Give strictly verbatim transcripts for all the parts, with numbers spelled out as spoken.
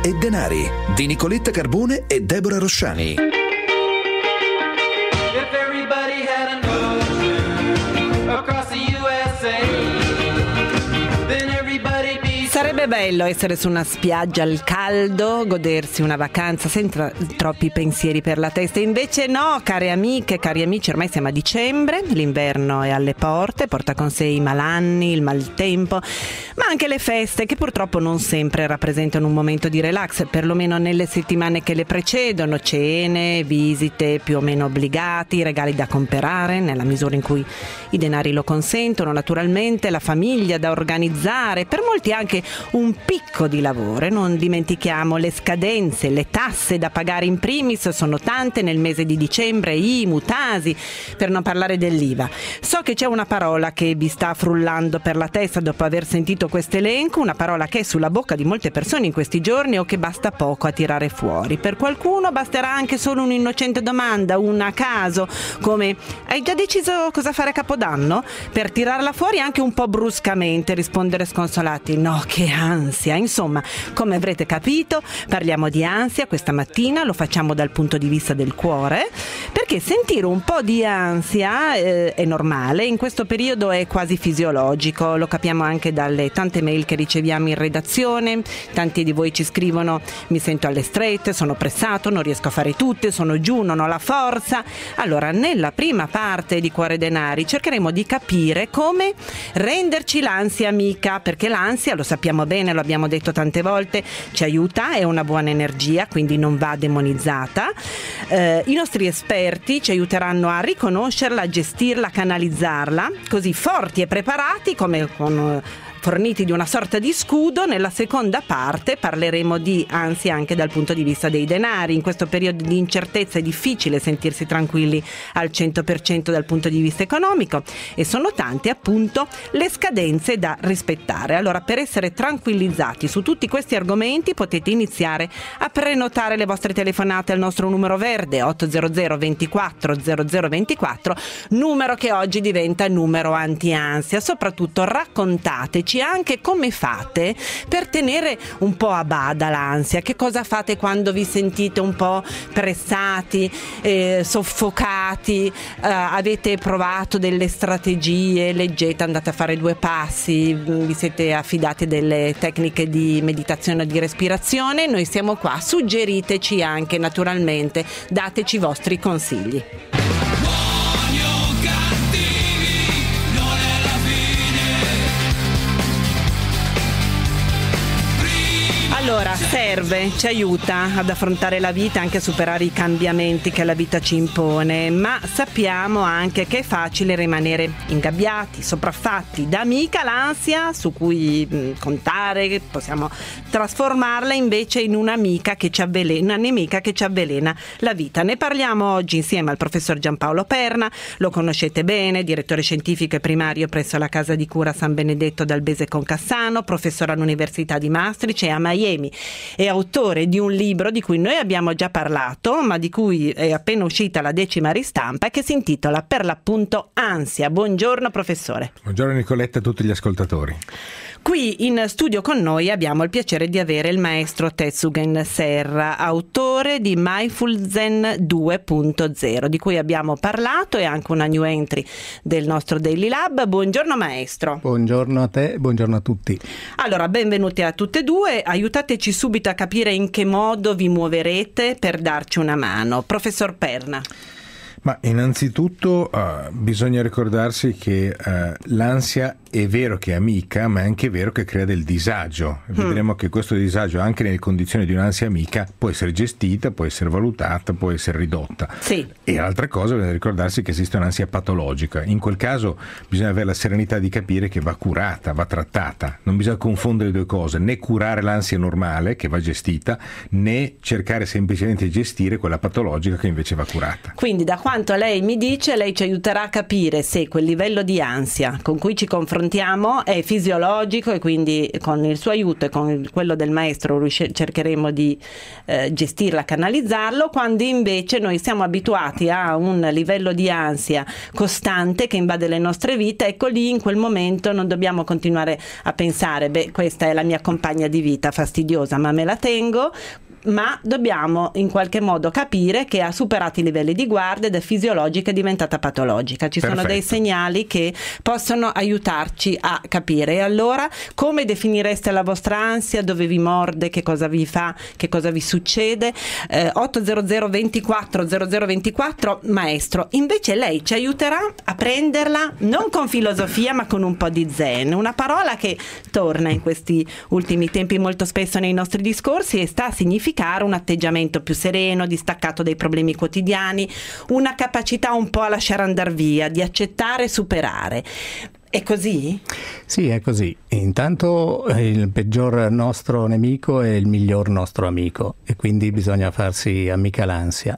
e denari di Nicoletta Carbone e Deborah Rosciani. Sarebbe bello essere su una spiaggia al caldo, godersi una vacanza senza troppi pensieri per la testa. Invece no, care amiche, cari amici, ormai siamo a dicembre, l'inverno è alle porte, porta con sé i malanni, il maltempo, ma anche le feste che purtroppo non sempre rappresentano un momento di relax, perlomeno nelle settimane che le precedono, cene, visite più o meno obbligati, regali da comprare nella misura in cui i denari lo consentono, naturalmente la famiglia da organizzare, per molti anche un picco di lavoro. E non dimentichiamo le scadenze, le tasse da pagare in primis sono tante nel mese di dicembre, I M U, Tasi, per non parlare dell'I V A. So che c'è una parola che vi sta frullando per la testa dopo aver sentito questo elenco, una parola che è sulla bocca di molte persone in questi giorni o che basta poco a tirare fuori. Per qualcuno basterà anche solo un'innocente domanda, una a caso, come hai già deciso cosa fare a Capodanno? Per tirarla fuori anche un po' bruscamente, rispondere sconsolati, no, che ansia. Insomma, come avrete capito, parliamo di ansia questa mattina, lo facciamo dal punto di vista del cuore, perché sentire un po' di ansia eh, è normale, in questo periodo è quasi fisiologico, lo capiamo anche dalle tante mail che riceviamo in redazione. Tanti di voi ci scrivono: mi sento alle strette, sono pressato, non riesco a fare tutte, sono giù, non ho la forza. Allora, nella prima parte di Cuore Denari cercheremo di capire come renderci l'ansia amica, perché l'ansia, lo sappiamo bene, lo abbiamo detto tante volte, ci aiuta, è una buona energia, quindi non va demonizzata. Eh, i nostri esperti ci aiuteranno a riconoscerla, a gestirla, a canalizzarla, così forti e preparati come con forniti di una sorta di scudo. Nella seconda parte parleremo di ansia anche dal punto di vista dei denari. In questo periodo di incertezza è difficile sentirsi tranquilli al cento per cento dal punto di vista economico e sono tante appunto le scadenze da rispettare. Allora, per essere tranquillizzati su tutti questi argomenti potete iniziare a prenotare le vostre telefonate al nostro numero verde otto zero zero ventiquattro zero zero ventiquattro, numero che oggi diventa numero anti-ansia. Soprattutto raccontateci anche come fate per tenere un po' a bada l'ansia, che cosa fate quando vi sentite un po' pressati, eh, soffocati, eh, avete provato delle strategie, leggete, andate a fare due passi, vi siete affidati a delle tecniche di meditazione o di respirazione. Noi siamo qua, suggeriteci anche, naturalmente dateci i vostri consigli. Allora, serve, ci aiuta ad affrontare la vita, anche a superare i cambiamenti che la vita ci impone, ma sappiamo anche che è facile rimanere ingabbiati, sopraffatti. Da amica l'ansia su cui mh, contare, possiamo trasformarla invece in un'amica che ci avvelena, una nemica che ci avvelena la vita. Ne parliamo oggi insieme al professor Giampaolo Perna, lo conoscete bene, direttore scientifico e primario presso la Casa di Cura San Benedetto d'Albese con Cassano, professore all'Università di Maastricht e a Miami. È autore di un libro di cui noi abbiamo già parlato, ma di cui è appena uscita la decima ristampa, che si intitola per l'appunto Ansia. Buongiorno professore. Buongiorno Nicoletta e a tutti gli ascoltatori. Qui in studio con noi abbiamo il piacere di avere il maestro Tetsugen Serra, autore di Mindful Zen due punto zero, di cui abbiamo parlato, e anche una new entry del nostro Daily Lab. Buongiorno maestro. Buongiorno a te, buongiorno a tutti. Allora, benvenuti a tutte e due. Aiutateci subito a capire in che modo vi muoverete per darci una mano. Professor Perna. Ma innanzitutto uh, bisogna ricordarsi che uh, l'ansia è vero che è amica, ma è anche vero che crea del disagio. Mm. Vedremo che questo disagio, anche nelle condizioni di un'ansia amica, può essere gestita, può essere valutata, può essere ridotta. Sì. E altra cosa, bisogna ricordarsi che esiste un'ansia patologica. In quel caso bisogna avere la serenità di capire che va curata, va trattata. Non bisogna confondere le due cose, né curare l'ansia normale che va gestita, né cercare semplicemente di gestire quella patologica che invece va curata. Quindi da quando intanto lei mi dice, lei ci aiuterà a capire se quel livello di ansia con cui ci confrontiamo è fisiologico, e quindi con il suo aiuto e con quello del maestro riusci- cercheremo di eh, gestirla, canalizzarlo, quando invece noi siamo abituati a un livello di ansia costante che invade le nostre vite. Ecco, lì in quel momento non dobbiamo continuare a pensare, beh, questa è la mia compagna di vita fastidiosa ma me la tengo, ma dobbiamo in qualche modo capire che ha superato i livelli di guardia ed è fisiologica e diventata patologica. Ci Perfetto. Sono dei segnali che possono aiutarci a capire. E allora, come definireste la vostra ansia? Dove vi morde? Che cosa vi fa? Che cosa vi succede? Eh, otto zero zero ventiquattro zero zero ventiquattro, maestro, invece lei ci aiuterà a prenderla non con filosofia ma con un po' di zen, una parola che torna in questi ultimi tempi molto spesso nei nostri discorsi e sta a significare un atteggiamento più sereno, distaccato dai problemi quotidiani, una capacità un po' a lasciare andare via, di accettare e superare. È così? Sì, è così. Intanto il peggior nostro nemico è il miglior nostro amico, e quindi bisogna farsi amica l'ansia.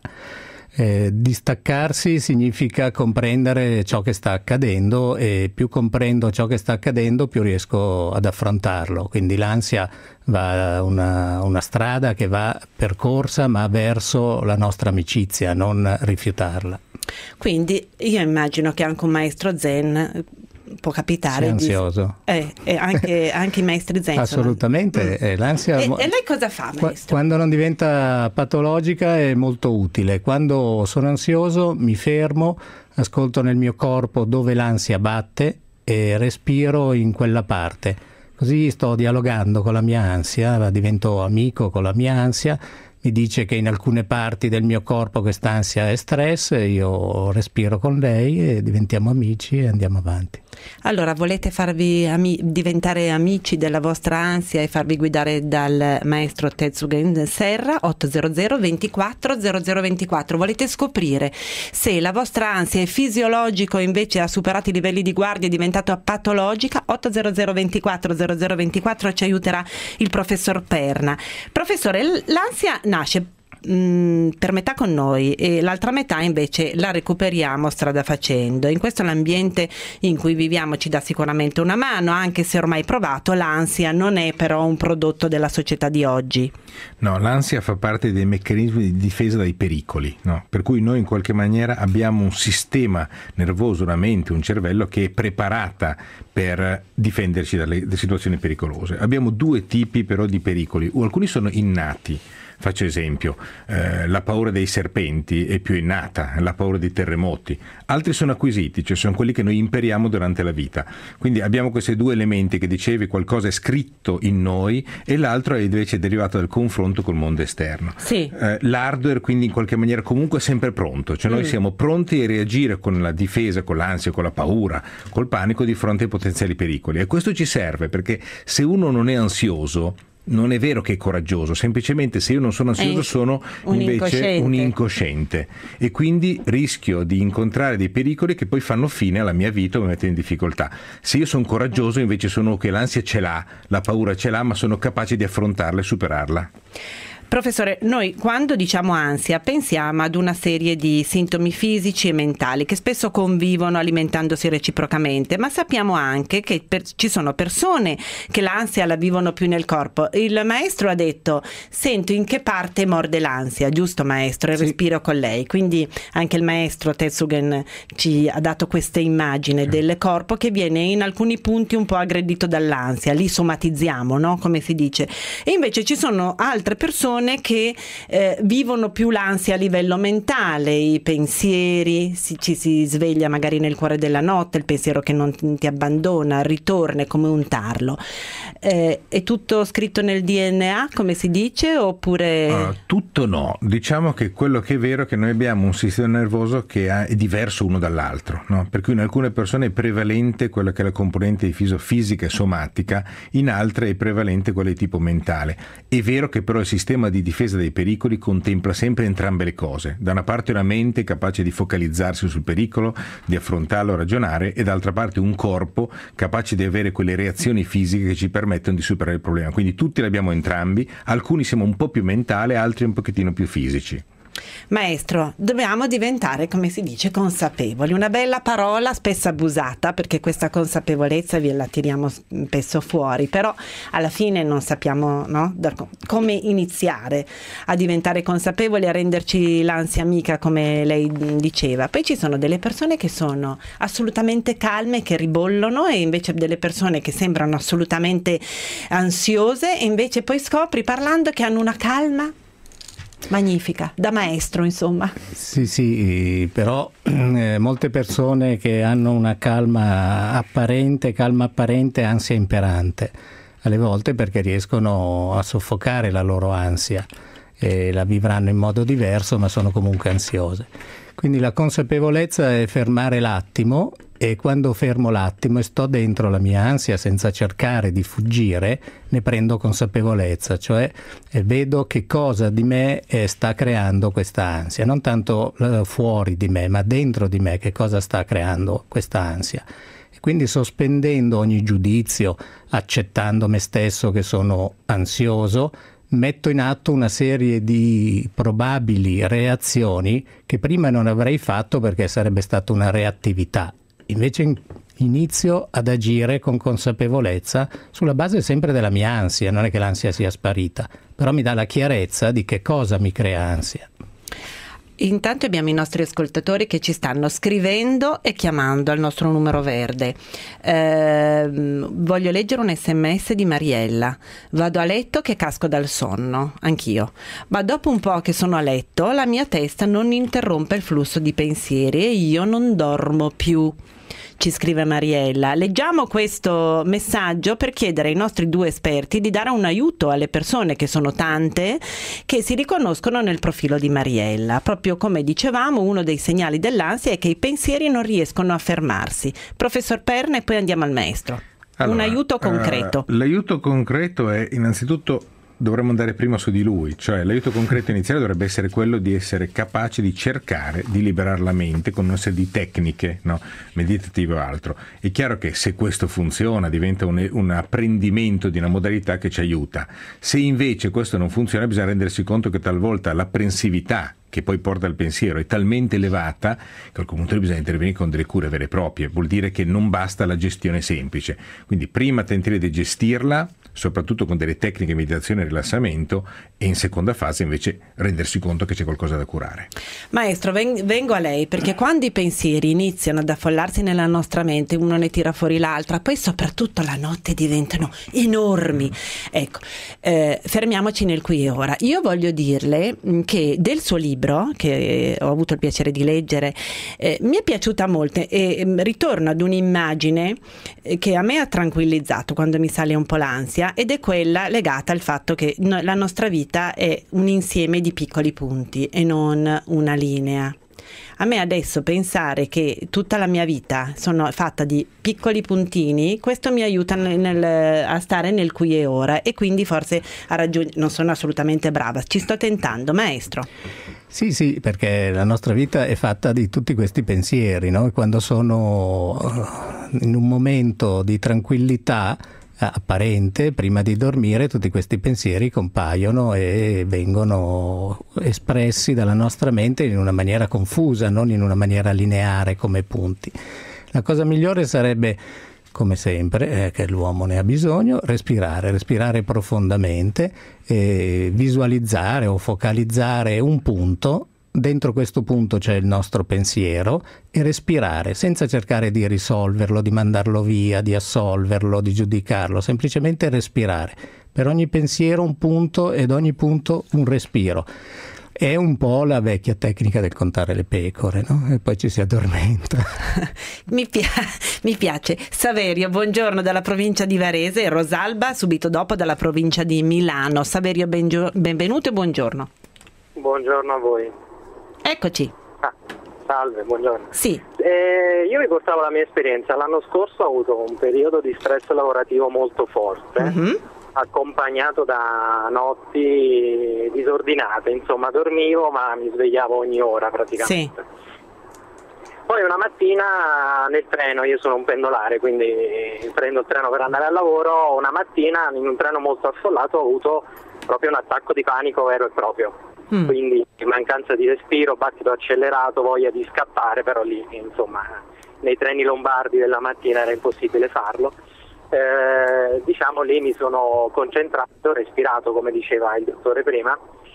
Eh, distaccarsi significa comprendere ciò che sta accadendo, e più comprendo ciò che sta accadendo più riesco ad affrontarlo. Quindi l'ansia va una, una strada che va percorsa ma verso la nostra amicizia, non rifiutarla. Quindi io immagino che anche un maestro zen può capitare. Sei ansioso? Di... Eh, eh, anche, anche i maestri zen. Assolutamente. Mm. Eh, l'ansia... E, e lei cosa fa, maestro? Quando non diventa patologica è molto utile. Quando sono ansioso mi fermo, ascolto nel mio corpo dove l'ansia batte e respiro in quella parte. Così sto dialogando con la mia ansia, divento amico con la mia ansia. Mi dice che in alcune parti del mio corpo quest'ansia è stress, io respiro con lei e diventiamo amici e andiamo avanti. Allora, volete farvi ami- diventare amici della vostra ansia e farvi guidare dal maestro Tetsugen Serra? Otto zero zero ventiquattro zero zero ventiquattro. Volete scoprire se la vostra ansia è fisiologico e invece ha superato i livelli di guardia e è diventata patologica? Otto zero zero ventiquattro zero zero ventiquattro, ci aiuterà il professor Perna. Professore, l'ansia nasce mh, per metà con noi e l'altra metà invece la recuperiamo strada facendo. In questo l'ambiente in cui viviamo ci dà sicuramente una mano, anche se ormai provato l'ansia non è però un prodotto della società di oggi. No, l'ansia fa parte dei meccanismi di difesa dai pericoli, no? Per cui noi in qualche maniera abbiamo un sistema nervoso, una mente, un cervello che è preparata per difenderci dalle, dalle situazioni pericolose. Abbiamo due tipi però di pericoli, alcuni sono innati. Faccio esempio, eh, la paura dei serpenti è più innata, la paura dei terremoti. Altri sono acquisiti, cioè sono quelli che noi impariamo durante la vita. Quindi abbiamo questi due elementi che dicevi, qualcosa è scritto in noi e l'altro è invece derivato dal confronto col mondo esterno. Sì. Eh, l'hardware quindi in qualche maniera comunque è sempre pronto, cioè noi mm. siamo pronti a reagire con la difesa, con l'ansia, con la paura, col panico di fronte ai potenziali pericoli. E questo ci serve perché se uno non è ansioso, non è vero che è coraggioso, semplicemente se io non sono ansioso sono un invece incosciente. un incosciente e quindi rischio di incontrare dei pericoli che poi fanno fine alla mia vita o mi mettono in difficoltà. Se io sono coraggioso invece sono che l'ansia ce l'ha, la paura ce l'ha, ma sono capace di affrontarla e superarla. Professore, noi quando diciamo ansia pensiamo ad una serie di sintomi fisici e mentali che spesso convivono alimentandosi reciprocamente, ma sappiamo anche che per, ci sono persone che l'ansia la vivono più nel corpo. Il maestro ha detto: sento in che parte morde l'ansia, giusto maestro? E sì. Respiro con lei. Quindi anche il maestro Tetsugen ci ha dato questa immagine sì. del corpo che viene in alcuni punti un po' aggredito dall'ansia, li somatizziamo, no? Come si dice. E invece ci sono altre persone che eh, vivono più l'ansia a livello mentale, i pensieri, si, ci si sveglia magari nel cuore della notte, il pensiero che non ti abbandona, ritorna, è come un tarlo. Eh, è tutto scritto nel D N A, come si dice, oppure... Uh, tutto no, diciamo che quello che è vero è che noi abbiamo un sistema nervoso che ha, è diverso uno dall'altro, no? Per cui in alcune persone è prevalente quella che è la componente di fisica e somatica, in altre è prevalente quella di tipo mentale. È vero che però il sistema di difesa dai pericoli contempla sempre entrambe le cose. Da una parte una mente capace di focalizzarsi sul pericolo, di affrontarlo, ragionare, e d'altra parte un corpo capace di avere quelle reazioni fisiche che ci permettono di superare il problema. Quindi tutti li abbiamo entrambi, alcuni siamo un po' più mentali, altri un pochettino più fisici. Maestro, dobbiamo diventare, come si dice, consapevoli. Una bella parola, spesso abusata, perché questa consapevolezza vi la tiriamo spesso fuori, però alla fine non sappiamo, no, da, come iniziare a diventare consapevoli, a renderci l'ansia amica, come lei diceva. Poi ci sono delle persone che sono assolutamente calme, che ribollono, e invece delle persone che sembrano assolutamente ansiose, e invece poi scopri parlando che hanno una calma magnifica, da maestro, insomma. Sì, sì, però eh, molte persone che hanno una calma apparente, calma apparente, ansia imperante, alle volte perché riescono a soffocare la loro ansia e la vivranno in modo diverso, ma sono comunque ansiose. Quindi la consapevolezza è fermare l'attimo, e quando fermo l'attimo e sto dentro la mia ansia senza cercare di fuggire, ne prendo consapevolezza, cioè eh, vedo che cosa di me eh, sta creando questa ansia, non tanto eh, fuori di me, ma dentro di me che cosa sta creando questa ansia. E quindi sospendendo ogni giudizio, accettando me stesso che sono ansioso, metto in atto una serie di probabili reazioni che prima non avrei fatto perché sarebbe stata una reattività. Invece inizio ad agire con consapevolezza sulla base sempre della mia ansia, non è che l'ansia sia sparita, però mi dà la chiarezza di che cosa mi crea ansia. Intanto abbiamo i nostri ascoltatori che ci stanno scrivendo e chiamando al nostro numero verde. Eh, voglio leggere un sms di Mariella. Vado a letto che casco dal sonno, anch'io. Ma dopo un po' che sono a letto, la mia testa non interrompe il flusso di pensieri e io non dormo più. Ci scrive Mariella. Leggiamo questo messaggio per chiedere ai nostri due esperti di dare un aiuto alle persone, che sono tante, che si riconoscono nel profilo di Mariella. Proprio come dicevamo, uno dei segnali dell'ansia è che i pensieri non riescono a fermarsi. Professor Perna, e poi andiamo al maestro. Allora, un aiuto concreto. Uh, l'aiuto concreto è innanzitutto dovremmo andare prima su di lui, cioè l'aiuto concreto iniziale dovrebbe essere quello di essere capaci di cercare di liberare la mente con una serie di tecniche, no? meditative o altro. È chiaro che se questo funziona diventa un, un apprendimento di una modalità che ci aiuta. Se invece questo non funziona, bisogna rendersi conto che talvolta l'apprensività che poi porta al pensiero è talmente elevata che a quel punto bisogna intervenire con delle cure vere e proprie. Vuol dire che non basta la gestione semplice, quindi prima tentare di gestirla soprattutto con delle tecniche di meditazione e rilassamento, e in seconda fase invece rendersi conto che c'è qualcosa da curare. Maestro, vengo a lei, perché quando i pensieri iniziano ad affollarsi nella nostra mente, uno ne tira fuori l'altra, poi soprattutto la notte diventano enormi. Ecco, eh, fermiamoci nel qui e ora. Io voglio dirle che del suo libro, che ho avuto il piacere di leggere, eh, mi è piaciuta molto, e eh, ritorno ad un'immagine che a me ha tranquillizzato quando mi sale un po' l'ansia, ed è quella legata al fatto che no, la nostra vita è un insieme di piccoli punti e non una linea. A me adesso pensare che tutta la mia vita sono fatta di piccoli puntini, questo mi aiuta nel, nel, a stare nel qui e ora, e quindi forse a raggiungere, non sono assolutamente brava, ci sto tentando, maestro. Sì, sì, perché la nostra vita è fatta di tutti questi pensieri, no? E quando sono in un momento di tranquillità apparente, prima di dormire, tutti questi pensieri compaiono e vengono espressi dalla nostra mente in una maniera confusa, non in una maniera lineare come punti. La cosa migliore sarebbe, come sempre, eh, che l'uomo ne ha bisogno, respirare, respirare profondamente, e visualizzare o focalizzare un punto. Dentro questo punto c'è il nostro pensiero, e respirare senza cercare di risolverlo, di mandarlo via, di assolverlo, di giudicarlo, semplicemente respirare. Per ogni pensiero un punto, ed ogni punto un respiro. È un po' la vecchia tecnica del contare le pecore, no? E poi ci si addormenta. mi, pia- mi piace. Saverio, buongiorno, dalla provincia di Varese, e Rosalba subito dopo dalla provincia di Milano. Saverio, bengio- benvenuto e buongiorno. Buongiorno a voi. Eccoci. Ah, salve, buongiorno. Sì. Eh, io vi portavo la mia esperienza. L'anno scorso ho avuto un periodo di stress lavorativo molto forte, mm-hmm. accompagnato da notti disordinate. Insomma, dormivo ma mi svegliavo ogni ora praticamente. Sì. Poi una mattina nel treno, io sono un pendolare, quindi prendo il treno per andare al lavoro. Una mattina in un treno molto affollato ho avuto proprio un attacco di panico vero e proprio. mm. quindi mancanza di respiro, battito accelerato, voglia di scappare, però lì insomma nei treni lombardi della mattina era impossibile farlo. Eh, diciamo lì mi sono concentrato, respirato come diceva il dottore prima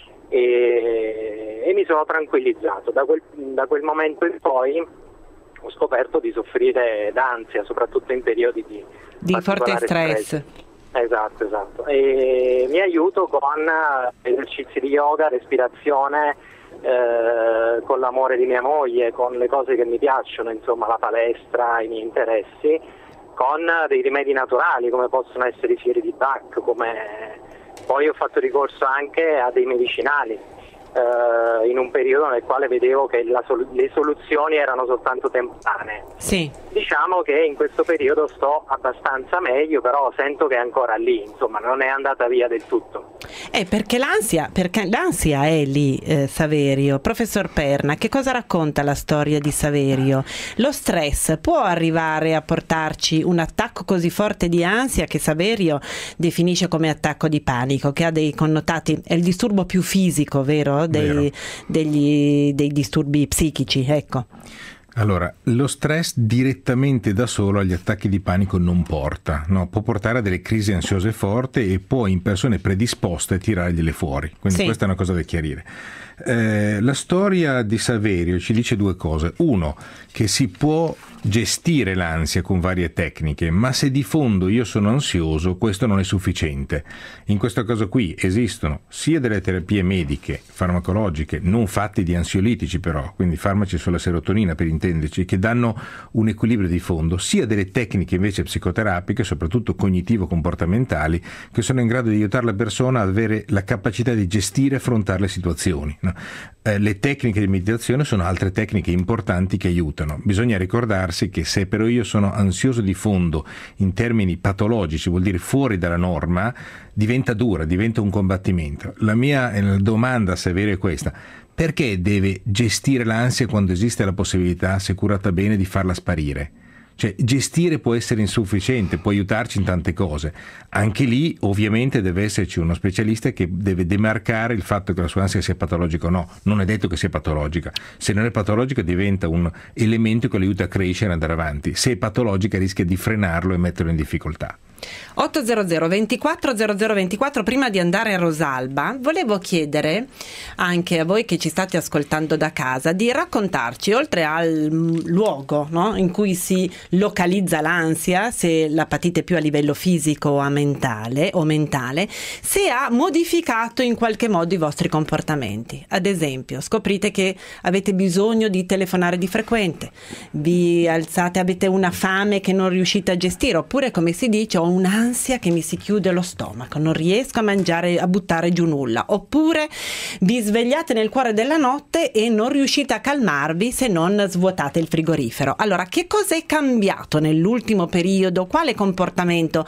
e, e mi sono tranquillizzato. Da quel, da quel momento in poi ho scoperto di soffrire d'ansia, soprattutto in periodi di, di forte stress. stress. Esatto, esatto. E mi aiuto con esercizi di yoga, respirazione, eh, con l'amore di mia moglie, con le cose che mi piacciono, insomma la palestra, i miei interessi, con dei rimedi naturali come possono essere i fiori di Bach, come poi ho fatto ricorso anche a dei medicinali. Uh, in un periodo nel quale vedevo che la sol- le soluzioni erano soltanto temporanee. Sì. Diciamo che in questo periodo sto abbastanza meglio, però sento che è ancora lì, insomma non è andata via del tutto. Eh, perché l'ansia, perché l'ansia è lì, eh, Saverio. Professor Perna, che cosa racconta la storia di Saverio? Lo stress può arrivare a portarci un attacco così forte di ansia che Saverio definisce come attacco di panico, che ha dei connotati, è il disturbo più fisico, vero? Dei, degli, dei disturbi psichici, ecco. Allora, lo stress direttamente da solo agli attacchi di panico non porta, no? Può portare a delle crisi ansiose forti e può in persone predisposte tirargliele fuori, quindi sì. Questa è una cosa da chiarire. Eh, la storia di Saverio ci dice due cose: uno, che si può gestire l'ansia con varie tecniche, ma se di fondo io sono ansioso questo non è sufficiente. In questo caso qui esistono sia delle terapie mediche, farmacologiche, non fatte di ansiolitici però, quindi farmaci sulla serotonina per intenderci, che danno un equilibrio di fondo, sia delle tecniche invece psicoterapiche, soprattutto cognitivo-comportamentali, che sono in grado di aiutare la persona ad avere la capacità di gestire e affrontare le situazioni. No? Eh, le tecniche di meditazione sono altre tecniche importanti che aiutano. Bisogna ricordarsi che se però io sono ansioso di fondo in termini patologici, vuol dire fuori dalla norma, diventa dura, diventa un combattimento. La mia domanda a Saverio è questa: perché deve gestire l'ansia quando esiste la possibilità, se curata bene, di farla sparire? Cioè, gestire può essere insufficiente, può aiutarci in tante cose. Anche lì ovviamente deve esserci uno specialista che deve demarcare il fatto che la sua ansia sia patologica o no. Non è detto che sia patologica. Se non è patologica diventa un elemento che lo aiuta a crescere e andare avanti. Se è patologica rischia di frenarlo e metterlo in difficoltà. ottocento ventiquattro zero zero ventiquattro. Prima di andare a Rosalba, volevo chiedere anche a voi che ci state ascoltando da casa di raccontarci, oltre al luogo, no, in cui si localizza l'ansia, se la patite più a livello fisico o a mentale, o mentale, se ha modificato in qualche modo i vostri comportamenti. Ad esempio, scoprite che avete bisogno di telefonare di frequente, vi alzate, avete una fame che non riuscite a gestire, oppure, come si dice, ho un'ansia che mi si chiude lo stomaco, non riesco a mangiare, a buttare giù nulla, oppure vi svegliate nel cuore della notte e non riuscite a calmarvi se non svuotate il frigorifero. Allora, che cosa è cambiato nell'ultimo periodo? Quale comportamento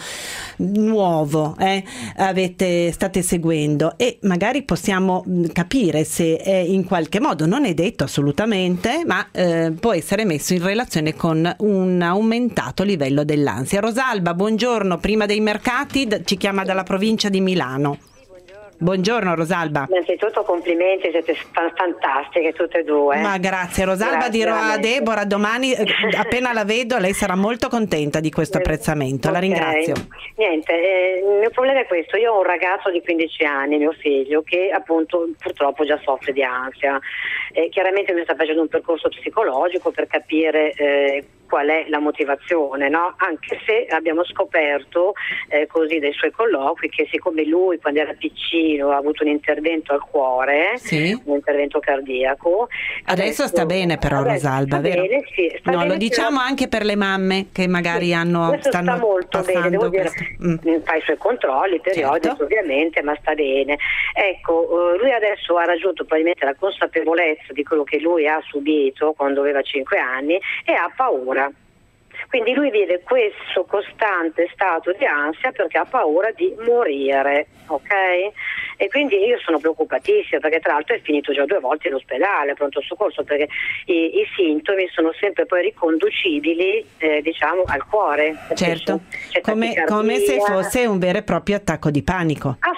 nuovo eh, avete, state seguendo? E magari possiamo capire se è in qualche modo, non è detto assolutamente, ma eh, può essere messo in relazione con un aumentato livello dell'ansia. Rosalba, buongiorno, prima dei mercati, ci chiama dalla provincia di Milano. Buongiorno Rosalba. Innanzitutto complimenti, siete fantastiche tutte e due. Ma grazie Rosalba, grazie, dirò veramente. A Deborah domani, appena la vedo, lei sarà molto contenta di questo apprezzamento, okay. La ringrazio. Niente, eh, il mio problema è questo: io ho un ragazzo di quindici anni, mio figlio, che appunto purtroppo già soffre di ansia. Eh, chiaramente lui sta facendo un percorso psicologico per capire eh, qual è la motivazione, no? Anche se abbiamo scoperto eh, così dai suoi colloqui che siccome lui quando era piccino ha avuto un intervento al cuore, sì. un intervento cardiaco. Adesso, adesso sta bene però Rosalba, vero? Bene, sì, sta no, bene, lo diciamo però... anche per le mamme che magari sì, hanno stanno sta molto bene, devo dire, mm. fa i suoi controlli periodici, certo. Ovviamente, ma sta bene. Ecco, lui adesso ha raggiunto probabilmente la consapevolezza di quello che lui ha subito quando aveva cinque anni e ha paura. Quindi lui vive questo costante stato di ansia perché ha paura di morire, ok? E quindi io sono preoccupatissima perché tra l'altro è finito già due volte in ospedale, pronto soccorso, perché i, i sintomi sono sempre poi riconducibili eh, diciamo al cuore. Certo, c'è come, come se fosse un vero e proprio attacco di panico. Assolutamente.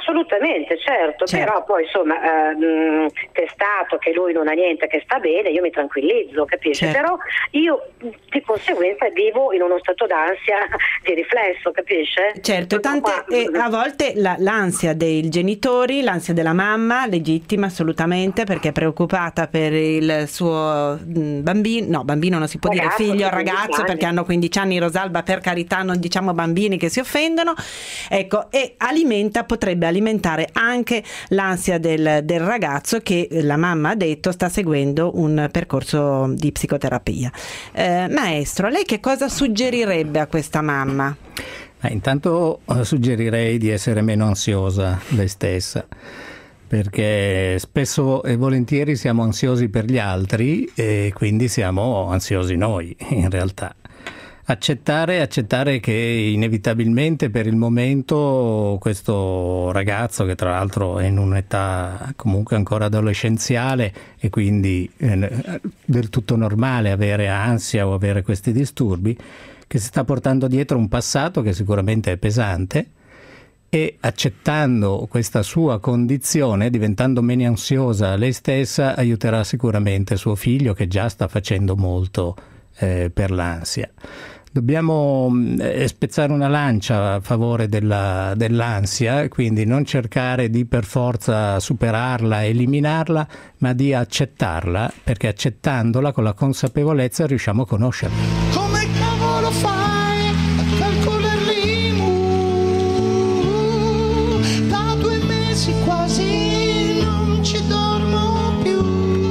assolutamente, certo, certo. Però poi insomma ehm, testato che lui non ha niente, che sta bene, io mi tranquillizzo, capisci? Certo. Però io di conseguenza vivo in uno stato d'ansia di riflesso, capisce? Certo, tante, e a volte la, l'ansia dei genitori, l'ansia della mamma, legittima assolutamente, perché è preoccupata per il suo bambino, no bambino non si può ragazzo, dire, figlio, ragazzo, perché hanno quindici anni, Rosalba, per carità, non diciamo bambini che si offendono, ecco, e alimenta, potrebbe alimentare anche l'ansia del, del ragazzo che la mamma ha detto sta seguendo un percorso di psicoterapia. Eh, maestro, lei che cosa suggerirebbe a questa mamma? Eh, intanto suggerirei di essere meno ansiosa lei stessa, perché spesso e volentieri siamo ansiosi per gli altri e quindi siamo ansiosi noi in realtà. Accettare, accettare che inevitabilmente per il momento questo ragazzo, che tra l'altro è in un'età comunque ancora adolescenziale e quindi eh, del tutto normale avere ansia o avere questi disturbi, che si sta portando dietro un passato che sicuramente è pesante, e accettando questa sua condizione, diventando meno ansiosa lei stessa, aiuterà sicuramente suo figlio, che già sta facendo molto eh, per l'ansia. Dobbiamo eh, spezzare una lancia a favore della, dell'ansia, quindi non cercare di per forza superarla, eliminarla, ma di accettarla, perché accettandola con la consapevolezza riusciamo a conoscerla. Come cavolo fai a calcolarli? Da due mesi quasi non ci dormo più.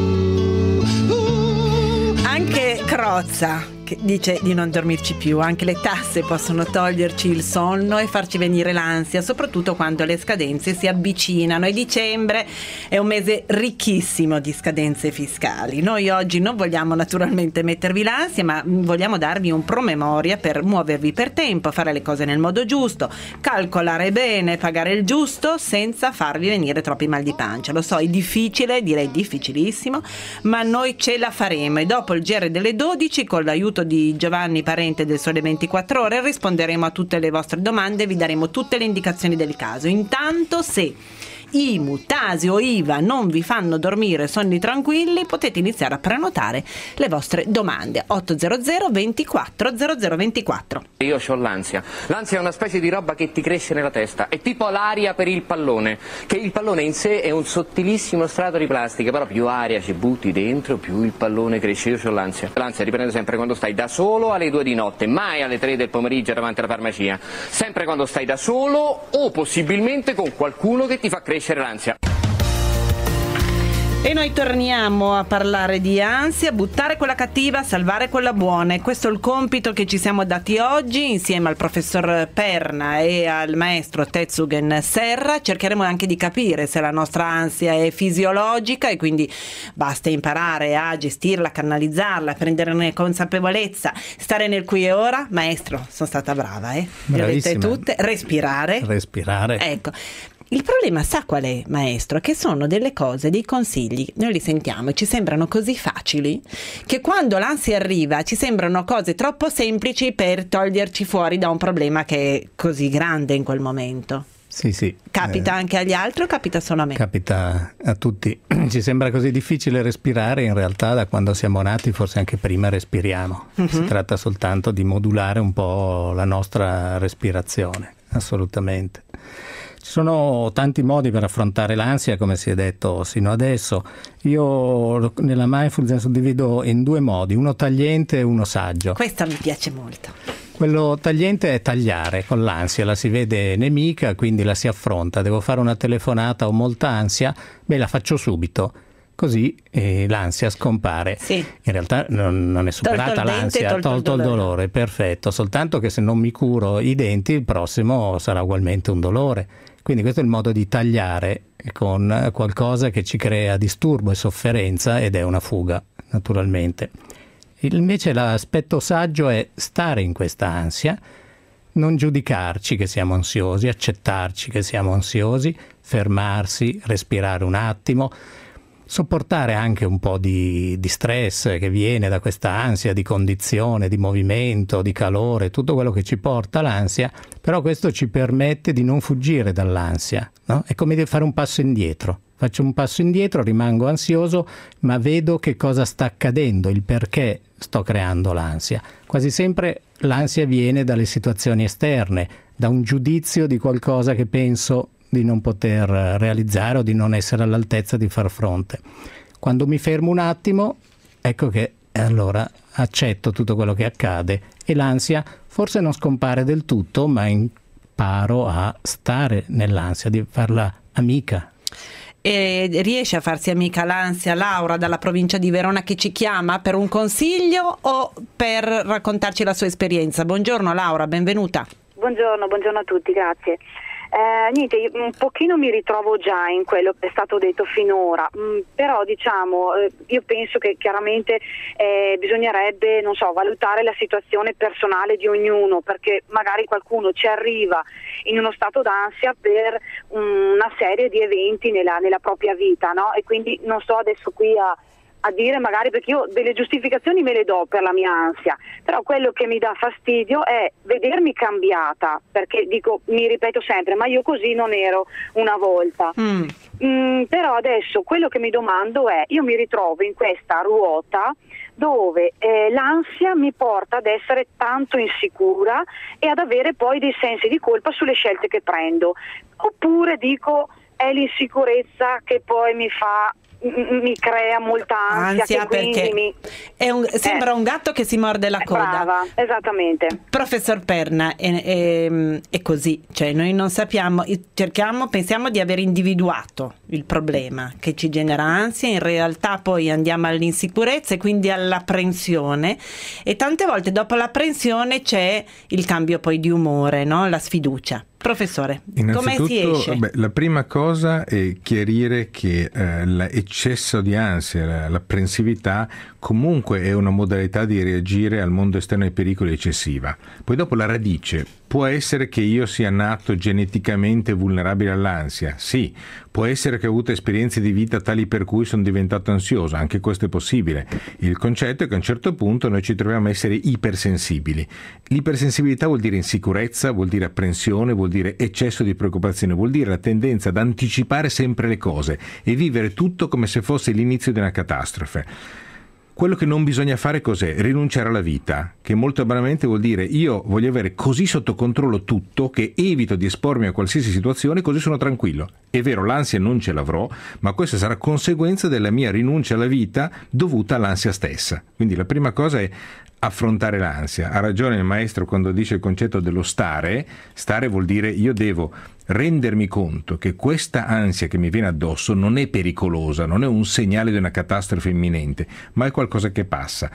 Anche Crozza che dice di non dormirci più, anche le tasse possono toglierci il sonno e farci venire l'ansia, soprattutto quando le scadenze si avvicinano, e dicembre è un mese ricchissimo di scadenze fiscali. Noi oggi non vogliamo naturalmente mettervi l'ansia, ma vogliamo darvi un promemoria per muovervi per tempo, fare le cose nel modo giusto, calcolare bene, pagare il giusto senza farvi venire troppi mal di pancia. Lo so, è difficile, direi difficilissimo, ma noi ce la faremo, e dopo il G R delle dodici, con l'aiuto di Giovanni Parente del Sole ventiquattro Ore, risponderemo a tutte le vostre domande e vi daremo tutte le indicazioni del caso. Intanto, se I M U, Tasi o I V A non vi fanno dormire sonni tranquilli, potete iniziare a prenotare le vostre domande. ottocento ventiquattro zero zero ventiquattro. Io ho l'ansia. L'ansia è una specie di roba che ti cresce nella testa. È tipo l'aria per il pallone, che il pallone in sé è un sottilissimo strato di plastica, però più aria ci butti dentro, più il pallone cresce. Io ho l'ansia. L'ansia riprende sempre quando stai da solo alle due di notte, mai alle tre del pomeriggio davanti alla farmacia. Sempre quando stai da solo o possibilmente con qualcuno che ti fa crescere l'ansia. E noi torniamo a parlare di ansia, buttare quella cattiva, salvare quella buona, e questo è il compito che ci siamo dati oggi insieme al professor Perna e al maestro Tetsugen Serra. Cercheremo anche di capire se la nostra ansia è fisiologica, e quindi basta imparare a gestirla, canalizzarla, prenderne consapevolezza, stare nel qui e ora. Maestro, sono stata brava, eh? Le ho dette tutte. Respirare. Respirare. Ecco. Il problema sa qual è, maestro? Che sono delle cose, dei consigli, noi li sentiamo e ci sembrano così facili, che quando l'ansia arriva ci sembrano cose troppo semplici per toglierci fuori da un problema che è così grande in quel momento. Sì, sì. Capita eh, anche agli altri o capita solo a me? Capita a tutti. Ci sembra così difficile respirare, in realtà da quando siamo nati forse anche prima respiriamo. Uh-huh. Si tratta soltanto di modulare un po' la nostra respirazione, assolutamente. Ci sono tanti modi per affrontare l'ansia, come si è detto sino adesso. Io nella mindfulness divido in due modi, uno tagliente e uno saggio. Questo mi piace molto. Quello tagliente è tagliare con l'ansia, la si vede nemica, quindi la si affronta. Devo fare una telefonata, ho molta ansia, beh, la faccio subito. Così eh, l'ansia scompare. Sì. In realtà non, non è superata tolto l'ansia, dente, tolto, tolto il dolore. dolore, perfetto. Soltanto che se non mi curo i denti, il prossimo sarà ugualmente un dolore. Quindi questo è il modo di tagliare con qualcosa che ci crea disturbo e sofferenza, ed è una fuga, naturalmente. Invece l'aspetto saggio è stare in questa ansia, non giudicarci che siamo ansiosi, accettarci che siamo ansiosi, fermarsi, respirare un attimo, sopportare anche un po' di, di stress che viene da questa ansia di condizione, di movimento, di calore, tutto quello che ci porta l'ansia, però questo ci permette di non fuggire dall'ansia, no? È come di fare un passo indietro. Faccio un passo indietro, rimango ansioso, ma vedo che cosa sta accadendo, il perché sto creando l'ansia. Quasi sempre l'ansia viene dalle situazioni esterne, da un giudizio di qualcosa che penso di non poter realizzare o di non essere all'altezza di far fronte. Quando mi fermo un attimo, ecco che allora accetto tutto quello che accade e l'ansia forse non scompare del tutto, ma imparo a stare nell'ansia, di farla amica. E riesce a farsi amica l'ansia Laura dalla provincia di Verona, che ci chiama per un consiglio o per raccontarci la sua esperienza? Buongiorno Laura, benvenuta. Buongiorno, buongiorno a tutti, grazie. Eh, niente, un pochino mi ritrovo già in quello che è stato detto finora, mm, però diciamo eh, io penso che chiaramente eh, bisognerebbe, non so, valutare la situazione personale di ognuno, perché magari qualcuno ci arriva in uno stato d'ansia per um, una serie di eventi nella, nella propria vita, no? E quindi non sto adesso qui a a dire magari, perché io delle giustificazioni me le do per la mia ansia, però quello che mi dà fastidio è vedermi cambiata, perché dico, mi ripeto sempre, ma io così non ero una volta. Mm. Mm, però adesso quello che mi domando è, io mi ritrovo in questa ruota dove eh, l'ansia mi porta ad essere tanto insicura e ad avere poi dei sensi di colpa sulle scelte che prendo, oppure dico è l'insicurezza che poi mi fa mi crea molta ansia, ansia che perché mi... è un, sembra eh, un gatto che si morde la coda. Brava, esattamente. Professor Perna, è, è, è così, cioè noi non sappiamo, cerchiamo, pensiamo di aver individuato il problema che ci genera ansia, in realtà poi andiamo all'insicurezza e quindi all'apprensione, e tante volte dopo l'apprensione c'è il cambio poi di umore, no? La sfiducia. Professore, come si esce? Beh, la prima cosa è chiarire che eh, l'eccesso di ansia, la, l'apprensività comunque è una modalità di reagire al mondo esterno ai pericoli eccessiva. Poi dopo la radice, può essere che io sia nato geneticamente vulnerabile all'ansia, sì, può essere che ho avuto esperienze di vita tali per cui sono diventato ansioso, anche questo è possibile. Il concetto è che a un certo punto noi ci troviamo a essere ipersensibili. L'ipersensibilità vuol dire insicurezza, vuol dire apprensione, vuol dire eccesso di preoccupazione, vuol dire la tendenza ad anticipare sempre le cose e vivere tutto come se fosse l'inizio di una catastrofe. Quello che non bisogna fare cos'è? Rinunciare alla vita, che molto banalmente vuol dire io voglio avere così sotto controllo tutto che evito di espormi a qualsiasi situazione, così sono tranquillo. È vero, l'ansia non ce l'avrò, ma questa sarà conseguenza della mia rinuncia alla vita dovuta all'ansia stessa. Quindi la prima cosa è affrontare l'ansia. Ha ragione il maestro quando dice il concetto dello stare. Stare vuol dire io devo rendermi conto che questa ansia che mi viene addosso non è pericolosa, non è un segnale di una catastrofe imminente, ma è qualcosa che passa,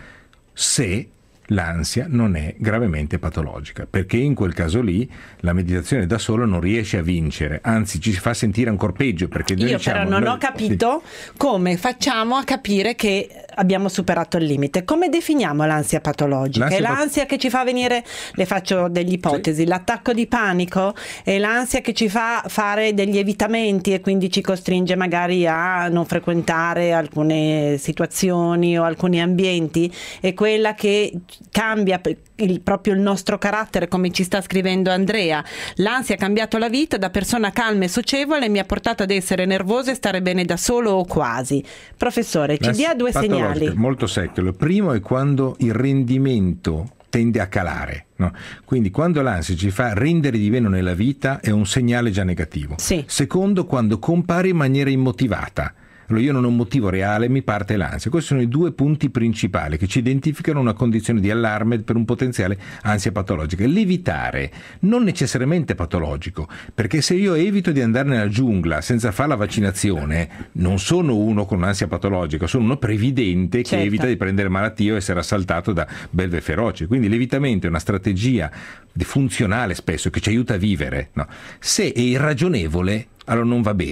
se l'ansia non è gravemente patologica, perché in quel caso lì la meditazione da solo non riesce a vincere, anzi ci fa sentire ancora peggio, perché noi io diciamo, però non noi, ho capito sì. come facciamo a capire che abbiamo superato il limite. Come definiamo l'ansia patologica? L'ansia è l'ansia pat- che ci fa venire, le faccio delle ipotesi, sì. l'attacco di panico, è l'ansia che ci fa fare degli evitamenti e quindi ci costringe magari a non frequentare alcune situazioni o alcuni ambienti, è quella che cambia il, proprio il nostro carattere, come ci sta scrivendo Andrea. L'ansia ha cambiato la vita, da persona calma e socievole mi ha portato ad essere nervoso e stare bene da solo o quasi. Professore, ci dia due segnali. Molto secco. Il primo è quando il rendimento tende a calare, no? Quindi quando l'ansia ci fa rendere di meno nella vita è un segnale già negativo. Sì. Secondo, quando compare in maniera immotivata. Allora io non ho un motivo reale, mi parte l'ansia. Questi sono i due punti principali che ci identificano una condizione di allarme per un potenziale ansia patologica. L'evitare non necessariamente patologico, perché se io evito di andare nella giungla senza fare la vaccinazione, non sono uno con un'ansia patologica, sono uno previdente che certo. evita di prendere malattie o essere assaltato da belve feroci. Quindi l'evitamento è una strategia funzionale spesso che ci aiuta a vivere, no? Se è irragionevole, allora non va bene.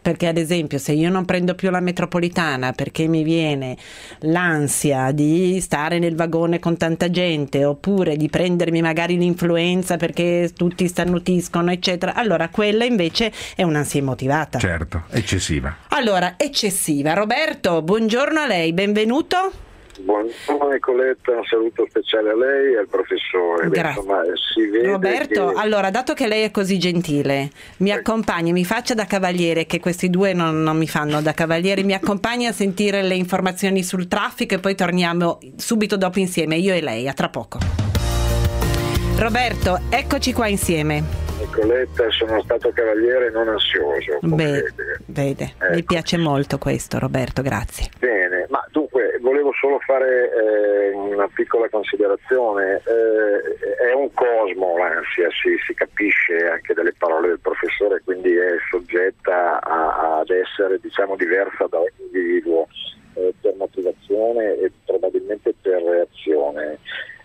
Perché ad esempio se io non prendo più la metropolitana perché mi viene l'ansia di stare nel vagone con tanta gente, oppure di prendermi magari l'influenza perché tutti starnutiscono eccetera, allora quella invece è un'ansia immotivata. Certo, eccessiva. Allora, eccessiva. Roberto, buongiorno a lei, benvenuto. Buongiorno Nicoletta, un saluto speciale a lei e al professore. Grazie. Insomma, si vede Roberto, che... allora, dato che lei è così gentile, mi accompagni, mi faccia da cavaliere, che questi due non, non mi fanno da cavaliere, mi accompagni a sentire le informazioni sul traffico e poi torniamo subito dopo insieme, io e lei, a tra poco. Roberto, eccoci qua insieme. Nicoletta, sono stato cavaliere non ansioso. Beh, vede, ecco. Mi piace molto questo, Roberto, grazie. Bene, ma dunque volevo solo fare eh, una piccola considerazione. Eh, è un cosmo l'ansia, si, si capisce anche dalle parole del professore, quindi è soggetta a, ad essere, diciamo, diversa da ogni individuo eh, per motivazione e probabilmente per reazione.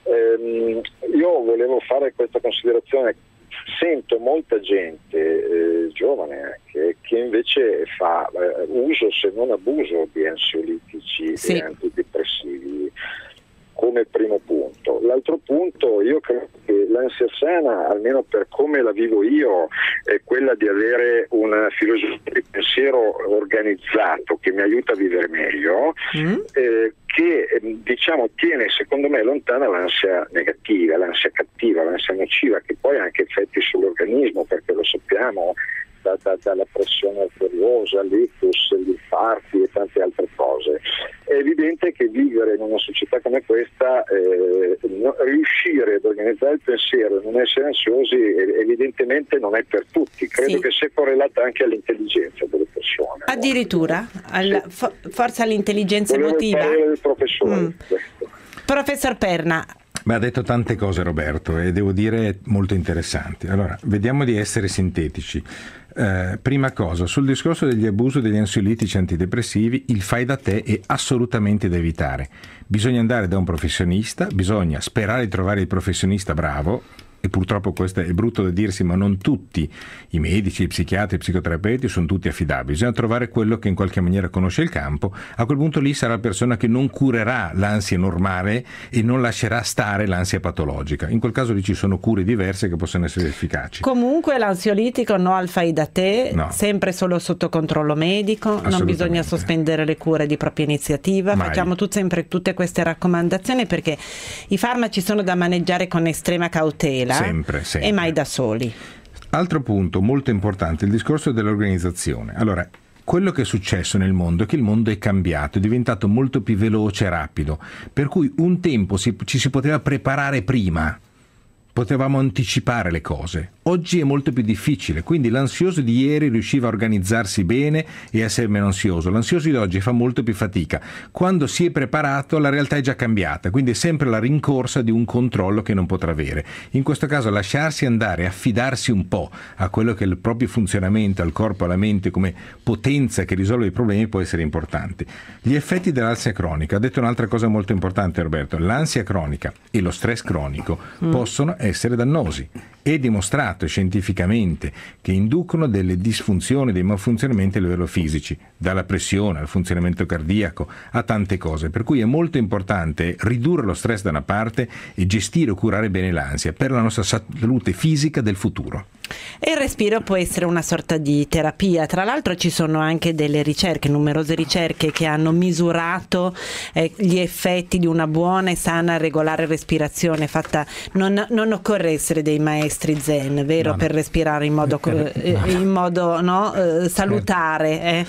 Eh, io volevo fare questa considerazione. Sento molta gente, eh, giovane anche, che invece fa eh, uso se non abuso di ansiolitici sì. e antidepressivi come primo punto. L'altro punto, io credo che l'ansia sana, almeno per come la vivo io, è quella di avere una filosofia di pensiero organizzato che mi aiuta a vivere meglio, mm. eh, che diciamo tiene secondo me lontana l'ansia negativa, l'ansia cattiva, l'ansia nociva, che poi ha anche effetti sull'organismo, perché lo sappiamo, da, da, dalla pressione arteriosa, l'ictus, gli infarti e tante altre cose. È evidente che vivere in una società come questa, eh, no, riuscire ad organizzare il pensiero e non essere ansiosi evidentemente non è per tutti, credo sì. che sia correlata anche all'intelligenza delle persone. Addirittura? Alla, sì. fo- forse all'intelligenza Volevo emotiva? parlare del professore. Mm. Professor Perna. Ma ha detto tante cose Roberto e devo dire molto interessanti. Allora, vediamo di essere sintetici. Eh, prima cosa, sul discorso degli abusi degli ansiolitici antidepressivi, il fai da te è assolutamente da evitare. Bisogna andare da un professionista, bisogna sperare di trovare il professionista bravo, e purtroppo questo è brutto da dirsi, ma non tutti i medici, i psichiatri, i psicoterapeuti sono tutti affidabili. Bisogna trovare quello che in qualche maniera conosce il campo. A quel punto lì sarà la persona che non curerà l'ansia normale e non lascerà stare l'ansia patologica. In quel caso lì ci sono cure diverse che possono essere efficaci. Comunque l'ansiolitico no al fai da te, no. sempre solo sotto controllo medico, non bisogna sospendere le cure di propria iniziativa. Mai. Facciamo tu, sempre tutte queste raccomandazioni perché i farmaci sono da maneggiare con estrema cautela. Sempre, sempre. E mai da soli. Altro punto molto importante, il discorso dell'organizzazione. Allora, quello che è successo nel mondo è che il mondo è cambiato, è diventato molto più veloce e rapido, per cui un tempo si, ci si poteva preparare prima, potevamo anticipare le cose. Oggi è molto più difficile, quindi l'ansioso di ieri riusciva a organizzarsi bene e a essere meno ansioso. L'ansioso di oggi fa molto più fatica. Quando si è preparato la realtà è già cambiata, quindi è sempre la rincorsa di un controllo che non potrà avere. In questo caso lasciarsi andare, affidarsi un po' a quello che è il proprio funzionamento, al corpo, alla mente come potenza che risolve i problemi può essere importante. Gli effetti dell'ansia cronica, ha detto un'altra cosa molto importante Roberto, l'ansia cronica e lo stress cronico mm. possono essere dannosi. È dimostrato scientificamente che inducono delle disfunzioni, dei malfunzionamenti a livello fisici, dalla pressione al funzionamento cardiaco a tante cose, per cui è molto importante ridurre lo stress da una parte e gestire o curare bene l'ansia per la nostra salute fisica del futuro. E il respiro può essere una sorta di terapia. Tra l'altro ci sono anche delle ricerche, numerose ricerche che hanno misurato eh, gli effetti di una buona e sana e regolare respirazione fatta. Non, non occorre essere dei maestri zen, vero, no, no. per respirare in modo, eh, in modo no, eh, salutare. Eh.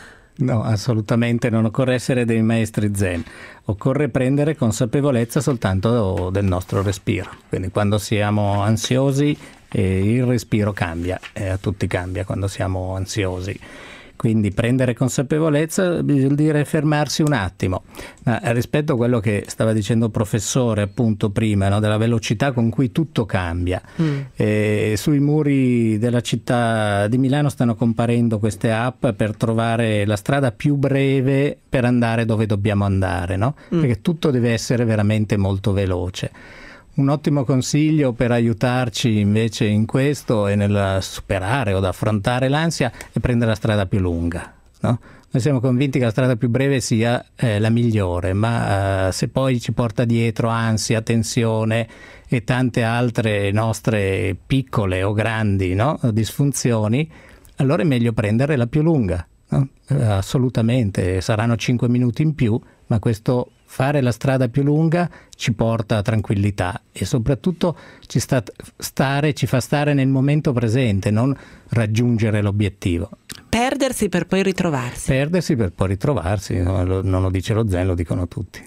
No, assolutamente non occorre essere dei maestri zen, occorre prendere consapevolezza soltanto del nostro respiro. Quindi quando siamo ansiosi eh, il respiro cambia, eh, a tutti cambia quando siamo ansiosi. Quindi prendere consapevolezza vuol dire fermarsi un attimo. Ma rispetto a quello che stava dicendo il professore appunto prima, no, della velocità con cui tutto cambia, mm. eh, sui muri della città di Milano stanno comparendo queste app per trovare la strada più breve per andare dove dobbiamo andare, no? Mm. Perché tutto deve essere veramente molto veloce. un ottimo consiglio per aiutarci invece in questo e nel superare o ad affrontare l'ansia è prendere la strada più lunga, no? Noi siamo convinti che la strada più breve sia eh, la migliore, ma eh, se poi ci porta dietro ansia, tensione e tante altre nostre piccole o grandi, no, disfunzioni, allora è meglio prendere la più lunga, no? Eh, assolutamente, saranno cinque minuti in più, ma questo fare la strada più lunga ci porta a tranquillità e soprattutto ci sta stare, ci fa stare nel momento presente, non raggiungere l'obiettivo. Perdersi per poi ritrovarsi. Perdersi per poi ritrovarsi, non lo, non lo dice lo Zen, lo dicono tutti.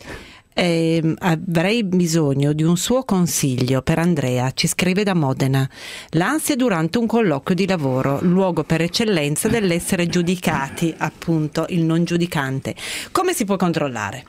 Eh, avrei bisogno di un suo consiglio per Andrea, ci scrive da Modena. L'ansia durante un colloquio di lavoro, luogo per eccellenza dell'essere giudicati, appunto il non giudicante. Come si può controllare?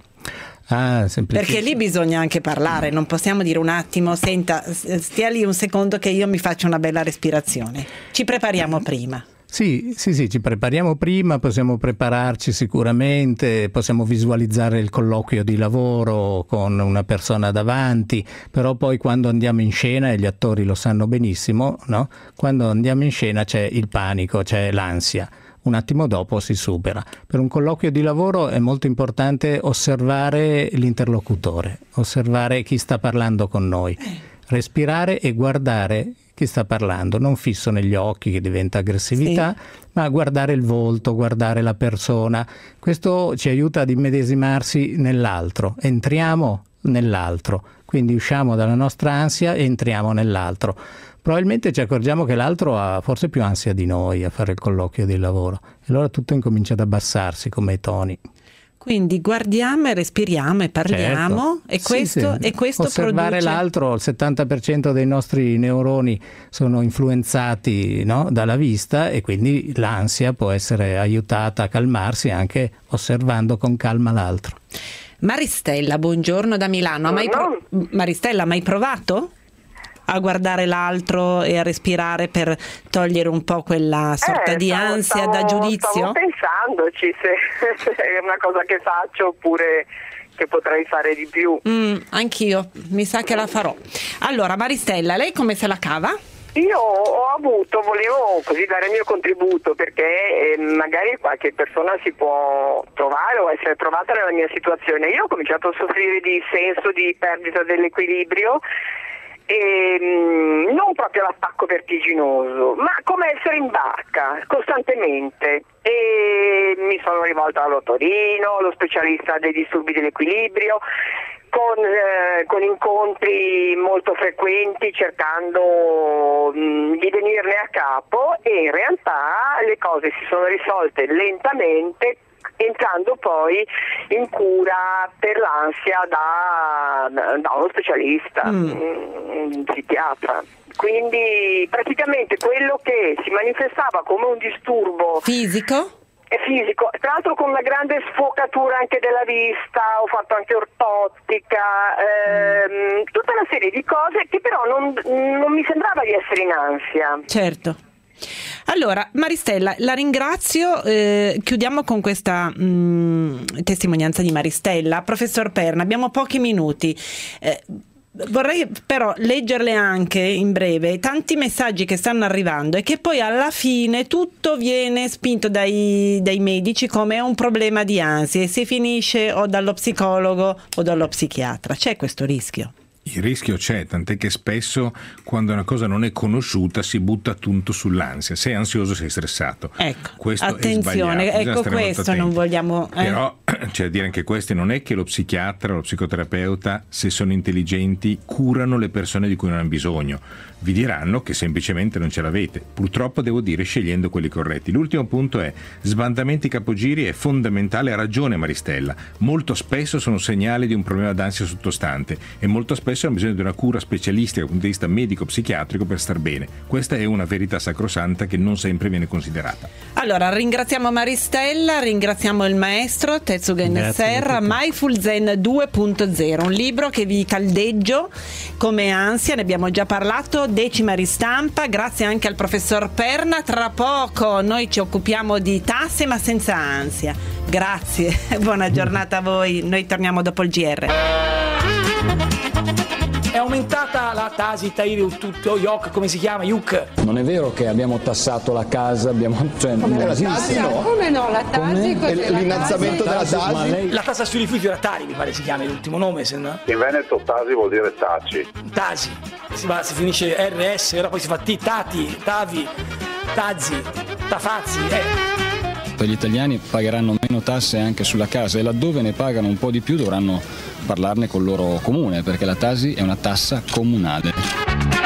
Ah, perché lì bisogna anche parlare, non possiamo dire un attimo, senta, stia lì un secondo che io mi faccio una bella respirazione. Ci prepariamo prima. Sì, sì, sì, ci prepariamo prima, possiamo prepararci sicuramente, possiamo visualizzare il colloquio di lavoro con una persona davanti, però poi quando andiamo in scena, e gli attori lo sanno benissimo, no? Quando andiamo in scena c'è il panico, c'è l'ansia. Un attimo dopo si supera. Per un colloquio di lavoro è molto importante osservare l'interlocutore, osservare chi sta parlando con noi, respirare e guardare chi sta parlando, non fisso negli occhi che diventa aggressività, sì. ma guardare il volto, guardare la persona. Questo ci aiuta ad immedesimarsi nell'altro, entriamo nell'altro, quindi usciamo dalla nostra ansia e entriamo nell'altro. Probabilmente ci accorgiamo che l'altro ha forse più ansia di noi a fare il colloquio di lavoro e allora tutto incomincia ad abbassarsi come i toni. Quindi guardiamo e respiriamo e parliamo, certo. e questo, sì, sì. e questo osservare produce... l'altro, il settanta per cento dei nostri neuroni sono influenzati, no, dalla vista e quindi l'ansia può essere aiutata a calmarsi anche osservando con calma l'altro. Maristella, buongiorno da Milano. Hai mai pro... Maristella, mai provato a guardare l'altro e a respirare per togliere un po' quella sorta eh, di stavo, ansia stavo, da giudizio? Stavo pensandoci se, se è una cosa che faccio oppure che potrei fare di più. Mm, anch'io, mi sa che la farò. Allora Maristella, lei come se la cava? Io ho avuto, volevo così dare il mio contributo perché eh, magari qualche persona si può trovare o essere trovata nella mia situazione. Io ho cominciato a soffrire di senso di perdita dell'equilibrio e mh, non proprio l'attacco vertiginoso, ma come essere in barca costantemente. E mi sono rivolta all'otorino, lo specialista dei disturbi dell'equilibrio, con, eh, con incontri molto frequenti cercando mh, di venirne a capo e in realtà le cose si sono risolte lentamente entrando poi in cura per l'ansia da, da uno specialista, mm. un psichiatra. Quindi praticamente quello che si manifestava come un disturbo fisico è fisico, tra l'altro con una grande sfocatura anche della vista, ho fatto anche ortottica, ehm, mm. tutta una serie di cose che però non, non mi sembrava di essere in ansia. Certo. Allora Maristella, la ringrazio, eh, chiudiamo con questa mh, testimonianza di Maristella. Professor Perna, abbiamo pochi minuti, eh, vorrei però leggerle anche in breve tanti messaggi che stanno arrivando e che poi alla fine tutto viene spinto dai, dai medici come un problema di ansia e si finisce o dallo psicologo o dallo psichiatra. C'è questo rischio? Il rischio c'è, tant'è che spesso quando una cosa non è conosciuta si butta tutto sull'ansia. Sei ansioso, sei stressato. Ecco, questo attenzione, è ecco questo non vogliamo... Eh. Però c'è da dire anche questo, non è che lo psichiatra o lo psicoterapeuta, se sono intelligenti, curano le persone di cui non hanno bisogno. Vi diranno che semplicemente non ce l'avete. Purtroppo devo dire scegliendo quelli corretti. L'ultimo punto è sbandamenti capogiri è fondamentale, ha ragione Maristella. Molto spesso sono segnali di un problema d'ansia sottostante e molto spesso hanno bisogno di una cura specialistica dal punto di vista medico-psichiatrico per star bene. Questa è una verità sacrosanta che non sempre viene considerata. Allora, ringraziamo Maristella, ringraziamo il maestro Tetsugen Serra, Mindful Zen due punto zero, un libro che vi caldeggio come ansia, ne abbiamo già parlato, decima ristampa, grazie anche al professor Perna. Tra poco noi ci occupiamo di tasse ma senza ansia. Grazie, buona giornata a voi, noi torniamo dopo il G R. aumentata la Tasi, Tairi, tutto, I O C, come si chiama, I U C. Non è vero che abbiamo tassato la casa, abbiamo... Cioè, come non la esiste. Tasi, no? Come no, la Tasi, l'innalzamento della Tasi. Lei... La tassa sui rifiuti era Tari, mi pare si chiama l'ultimo nome, se no? In Veneto Tasi vuol dire taci. Tasi, si, va, si finisce R S, ora poi si fa T, Tati, Tavi, Tazzi, Tafazzi, eh. Gli italiani pagheranno meno tasse anche sulla casa e laddove ne pagano un po' di più dovranno parlarne col loro comune, perché la Tasi è una tassa comunale.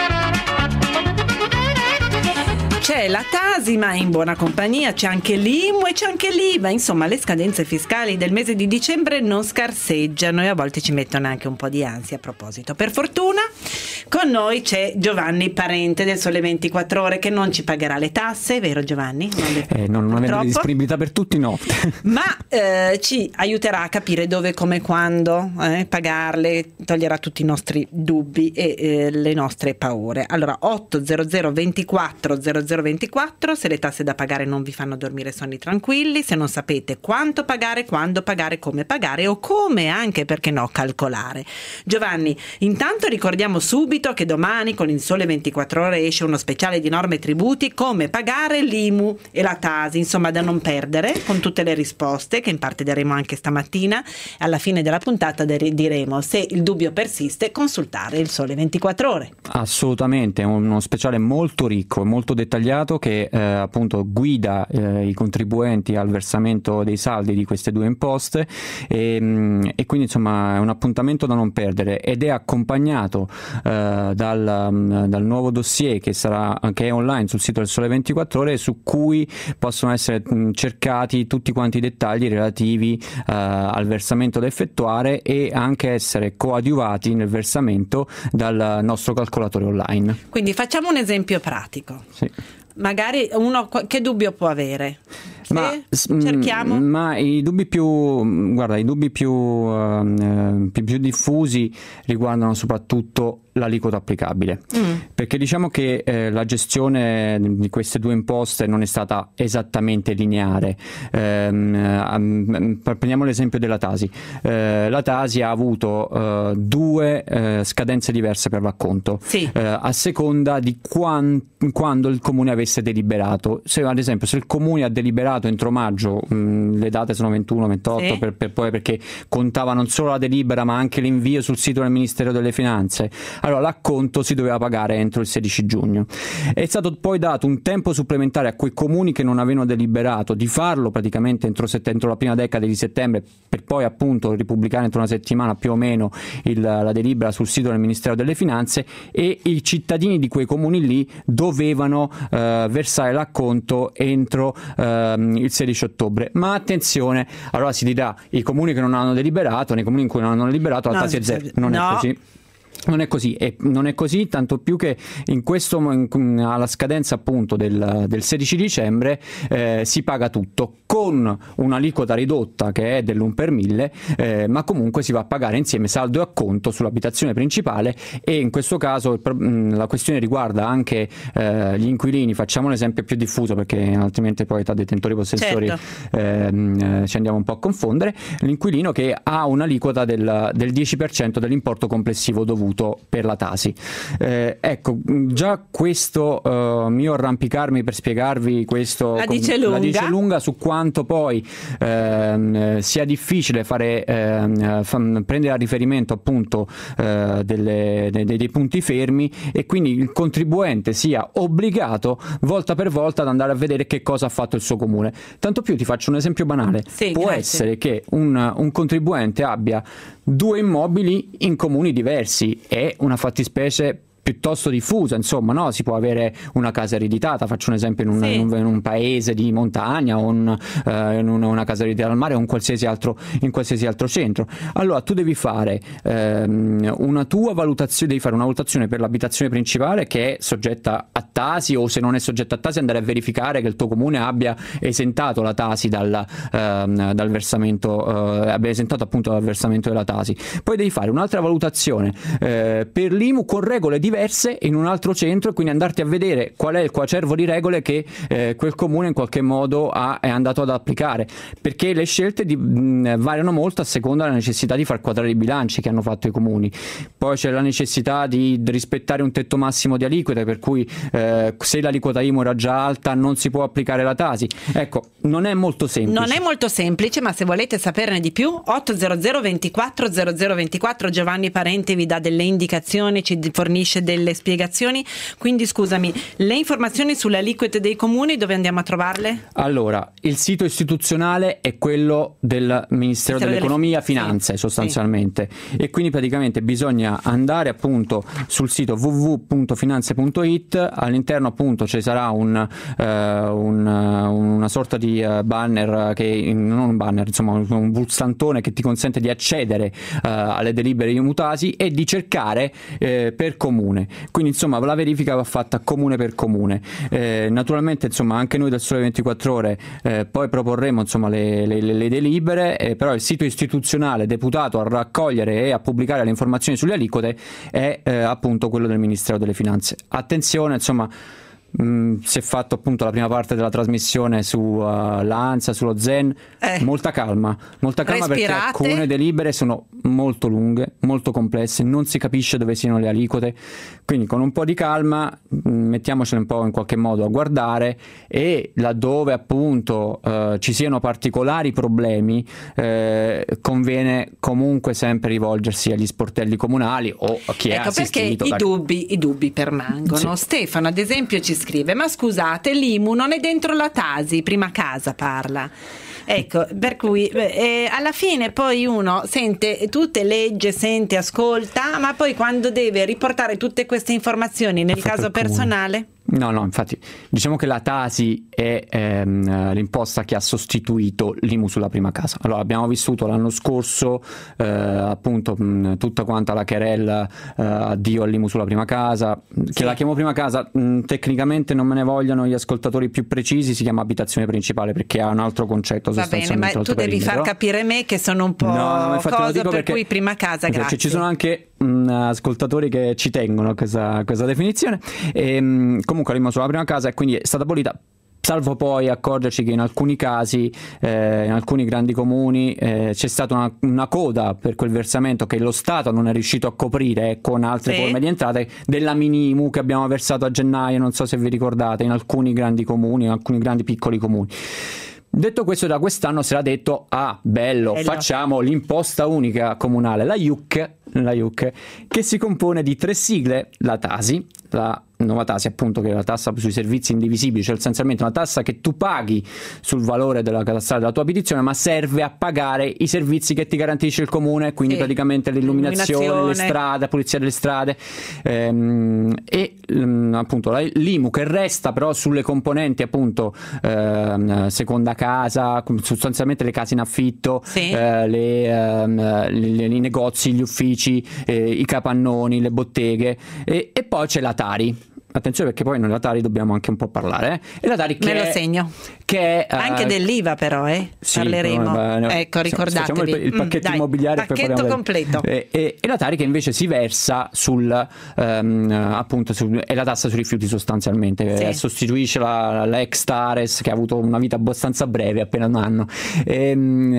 C'è la Tasi, ma in buona compagnia c'è anche l'I M U e c'è anche l'I V A. Insomma, le scadenze fiscali del mese di dicembre non scarseggiano e a volte ci mettono anche un po' di ansia a proposito. Per fortuna con noi c'è Giovanni Parente del Sole ventiquattro Ore, che non ci pagherà le tasse, vero Giovanni? Non, le... eh, non, non avete disponibilità per tutti, no. Ma eh, ci aiuterà a capire dove, come, quando eh, pagarle, toglierà tutti i nostri dubbi e eh, le nostre paure. Allora, otto zero zero ventiquattro zero zero ventiquattro, se le tasse da pagare non vi fanno dormire sonni tranquilli, se non sapete quanto pagare, quando pagare, come pagare o come anche, perché no, calcolare. Giovanni, intanto ricordiamo subito che domani con il Sole ventiquattro Ore esce uno speciale di norme e tributi, come pagare l'I M U e la Tasi, insomma da non perdere, con tutte le risposte che in parte daremo anche stamattina. Alla fine della puntata diremo, se il dubbio persiste, consultare il Sole ventiquattro Ore. Assolutamente, è uno speciale molto ricco e molto dettagliato che eh, appunto guida eh, i contribuenti al versamento dei saldi di queste due imposte e, e quindi insomma è un appuntamento da non perdere ed è accompagnato eh, dal, dal nuovo dossier che sarà che è online sul sito del Sole ventiquattro Ore, su cui possono essere mh, cercati tutti quanti i dettagli relativi eh, al versamento da effettuare e anche essere coadiuvati nel versamento dal nostro calcolatore online. Quindi facciamo un esempio pratico. Sì. Magari uno che dubbio può avere? Ma, cerchiamo. ma i dubbi più guarda i dubbi più, uh, più, più diffusi riguardano soprattutto l'aliquota applicabile, mm. perché diciamo che eh, la gestione di queste due imposte non è stata esattamente lineare. Eh, prendiamo l'esempio della Tasi. Eh, la Tasi ha avuto eh, due eh, scadenze diverse per l'acconto, sì. eh, a seconda di quan, quando il comune avesse deliberato. Se ad esempio se il comune ha deliberato entro maggio, mh, le date sono ventuno ventotto, sì. per, per poi perché contava non solo la delibera ma anche l'invio sul sito del Ministero delle Finanze. Allora l'acconto si doveva pagare entro il sedici giugno. È stato poi dato un tempo supplementare a quei comuni che non avevano deliberato di farlo praticamente entro, set- entro la prima decade di settembre, per poi appunto ripubblicare entro una settimana più o meno il, la delibera sul sito del Ministero delle Finanze, e i cittadini di quei comuni lì dovevano eh, versare l'acconto entro eh, il sedici ottobre. Ma attenzione, allora si dirà i comuni che non hanno deliberato, nei comuni in cui non hanno deliberato la no, tasi è zero. Non no. è così. Non è così, e non è così tanto più che in questo alla scadenza appunto del, del sedici dicembre eh, si paga tutto con un'aliquota ridotta che è dell'uno per mille, eh, ma comunque si va a pagare insieme saldo e acconto sull'abitazione principale, e in questo caso il, la questione riguarda anche eh, gli inquilini. Facciamo l'esempio più diffuso perché altrimenti poi tra detentori e possessori certo. eh, ci andiamo un po' a confondere. L'inquilino che ha un'aliquota del, del dieci per cento dell'importo complessivo dovuto per la Tasi. Eh, ecco, già questo uh, mio arrampicarmi per spiegarvi questo la dice, con, lunga. La dice lunga su quanto poi eh, sia difficile fare eh, fa, prendere a riferimento appunto eh, delle, dei, dei punti fermi, e quindi il contribuente sia obbligato volta per volta ad andare a vedere che cosa ha fatto il suo comune. Tanto più, ti faccio un esempio banale. Sì, può grazie. essere che un, un contribuente abbia due immobili in comuni diversi, è una fattispecie piuttosto diffusa, insomma, no? Si può avere una casa ereditata, faccio un esempio in un, sì. in un, in un paese di montagna o un, eh, in una, una casa ereditata al mare o in qualsiasi altro, in qualsiasi altro centro. Allora tu devi fare ehm, una tua valutazione, devi fare una valutazione per l'abitazione principale che è soggetta a Tasi, o se non è soggetto a Tasi andare a verificare che il tuo comune abbia esentato la Tasi dal, ehm, dal versamento, eh, abbia esentato appunto dal versamento della Tasi. Poi devi fare un'altra valutazione eh, per l'I M U con regole diverse in un altro centro, e quindi andarti a vedere qual è il coacervo di regole che eh, quel comune in qualche modo ha, è andato ad applicare, perché le scelte di, mh, variano molto a seconda della necessità di far quadrare i bilanci che hanno fatto i comuni. Poi c'è la necessità di rispettare un tetto massimo di aliquote, per cui eh, se l'aliquota I M U era già alta non si può applicare la Tasi. Ecco, non è molto semplice. Non è molto semplice, ma se volete saperne di più, ottocento ventiquattro zero zero ventiquattro, Giovanni Parente vi dà delle indicazioni, ci fornisce delle spiegazioni. Quindi scusami, le informazioni sulle aliquote dei comuni dove andiamo a trovarle? Allora, il sito istituzionale è quello del Ministero dell'Economia, delle... Finanze, sì, sostanzialmente, sì. E quindi praticamente bisogna andare appunto sul sito w w w punto finanze punto i t, all'interno appunto ci sarà un, uh, un, uh, una sorta di uh, banner, che non un banner, insomma un, un pulsantone che ti consente di accedere uh, alle delibere di Mutasi e di cercare eh, per comune. Quindi insomma la verifica va fatta comune per comune. Eh, naturalmente insomma anche noi del Sole ventiquattro Ore eh, poi proporremo insomma le, le, le delibere, eh, però il sito istituzionale deputato a raccogliere e a pubblicare le informazioni sulle aliquote è eh, appunto quello del Ministero delle Finanze. Attenzione, insomma, mh, si è fatto appunto la prima parte della trasmissione su uh, l'ANSA, sullo Zen, eh. molta calma, molta calma Respirate. Perché alcune delibere sono molto lunghe, molto complesse, non si capisce dove siano le aliquote, quindi con un po' di calma mh, mettiamocele un po' in qualche modo a guardare, e laddove appunto uh, ci siano particolari problemi eh, conviene comunque sempre rivolgersi agli sportelli comunali o a chi ecco, è assistito. Perché i dubbi, i dubbi permangono. Sì. Stefano ad esempio ci scrive: ma scusate, l'I M U non è dentro la Tasi, prima casa parla. Ecco, per cui eh, alla fine poi uno sente tutte, legge, sente, ascolta, ma poi quando deve riportare tutte queste informazioni nel caso personale... No, no, infatti diciamo che la Tasi è ehm, l'imposta che ha sostituito l'I M U sulla prima casa. Allora abbiamo vissuto l'anno scorso eh, appunto mh, tutta quanta la querella eh, addio all'I M U sulla prima casa, che sì. La chiamo prima casa, mh, tecnicamente non me ne vogliono gli ascoltatori più precisi, si chiama abitazione principale perché ha un altro concetto. Va bene, ma tu devi far capire me che sono un po' no, no, cosa per perché, cui prima casa, grazie. Ci sono anche mh, ascoltatori che ci tengono a questa, questa definizione. E, mh, comunque l'I M U sulla prima casa e quindi è stata abolita, salvo poi accorgerci che in alcuni casi, eh, in alcuni grandi comuni, eh, c'è stata una, una coda per quel versamento che lo Stato non è riuscito a coprire con altre sì. forme di entrate della mini I M U che abbiamo versato a gennaio, non so se vi ricordate, in alcuni grandi comuni, in alcuni grandi piccoli comuni. Detto questo, da quest'anno si era detto ah bello, bello. facciamo l'imposta unica comunale, la I U C, la I U C, che si compone di tre sigle: la Tasi, la nuova Tasi appunto, che è la tassa sui servizi indivisibili, cioè essenzialmente una tassa che tu paghi sul valore della catastale della tua abitazione, ma serve a pagare i servizi che ti garantisce il comune, quindi sì. praticamente l'illuminazione, l'illuminazione, le strade, la pulizia delle strade, ehm, e mh, appunto l'I M U che resta però sulle componenti appunto ehm, seconda casa, sostanzialmente le case in affitto, sì. eh, le, ehm, le, i negozi, gli uffici, eh, i capannoni, le botteghe, e, e poi c'è la Tari. Attenzione perché poi noi la Tari dobbiamo anche un po' parlare, eh? E la Tari che me lo è, segno che è, anche uh, dell'I V A però eh? Sì, parleremo no, no, ecco ricordatevi facciamo il, il pacchetto mm, immobiliare dai, pacchetto poi completo e, e, e la Tari che invece si versa sul um, appunto su, è la tassa sui rifiuti sostanzialmente, sì. eh, sostituisce la, la ex Tares che ha avuto una vita abbastanza breve, appena un anno, e,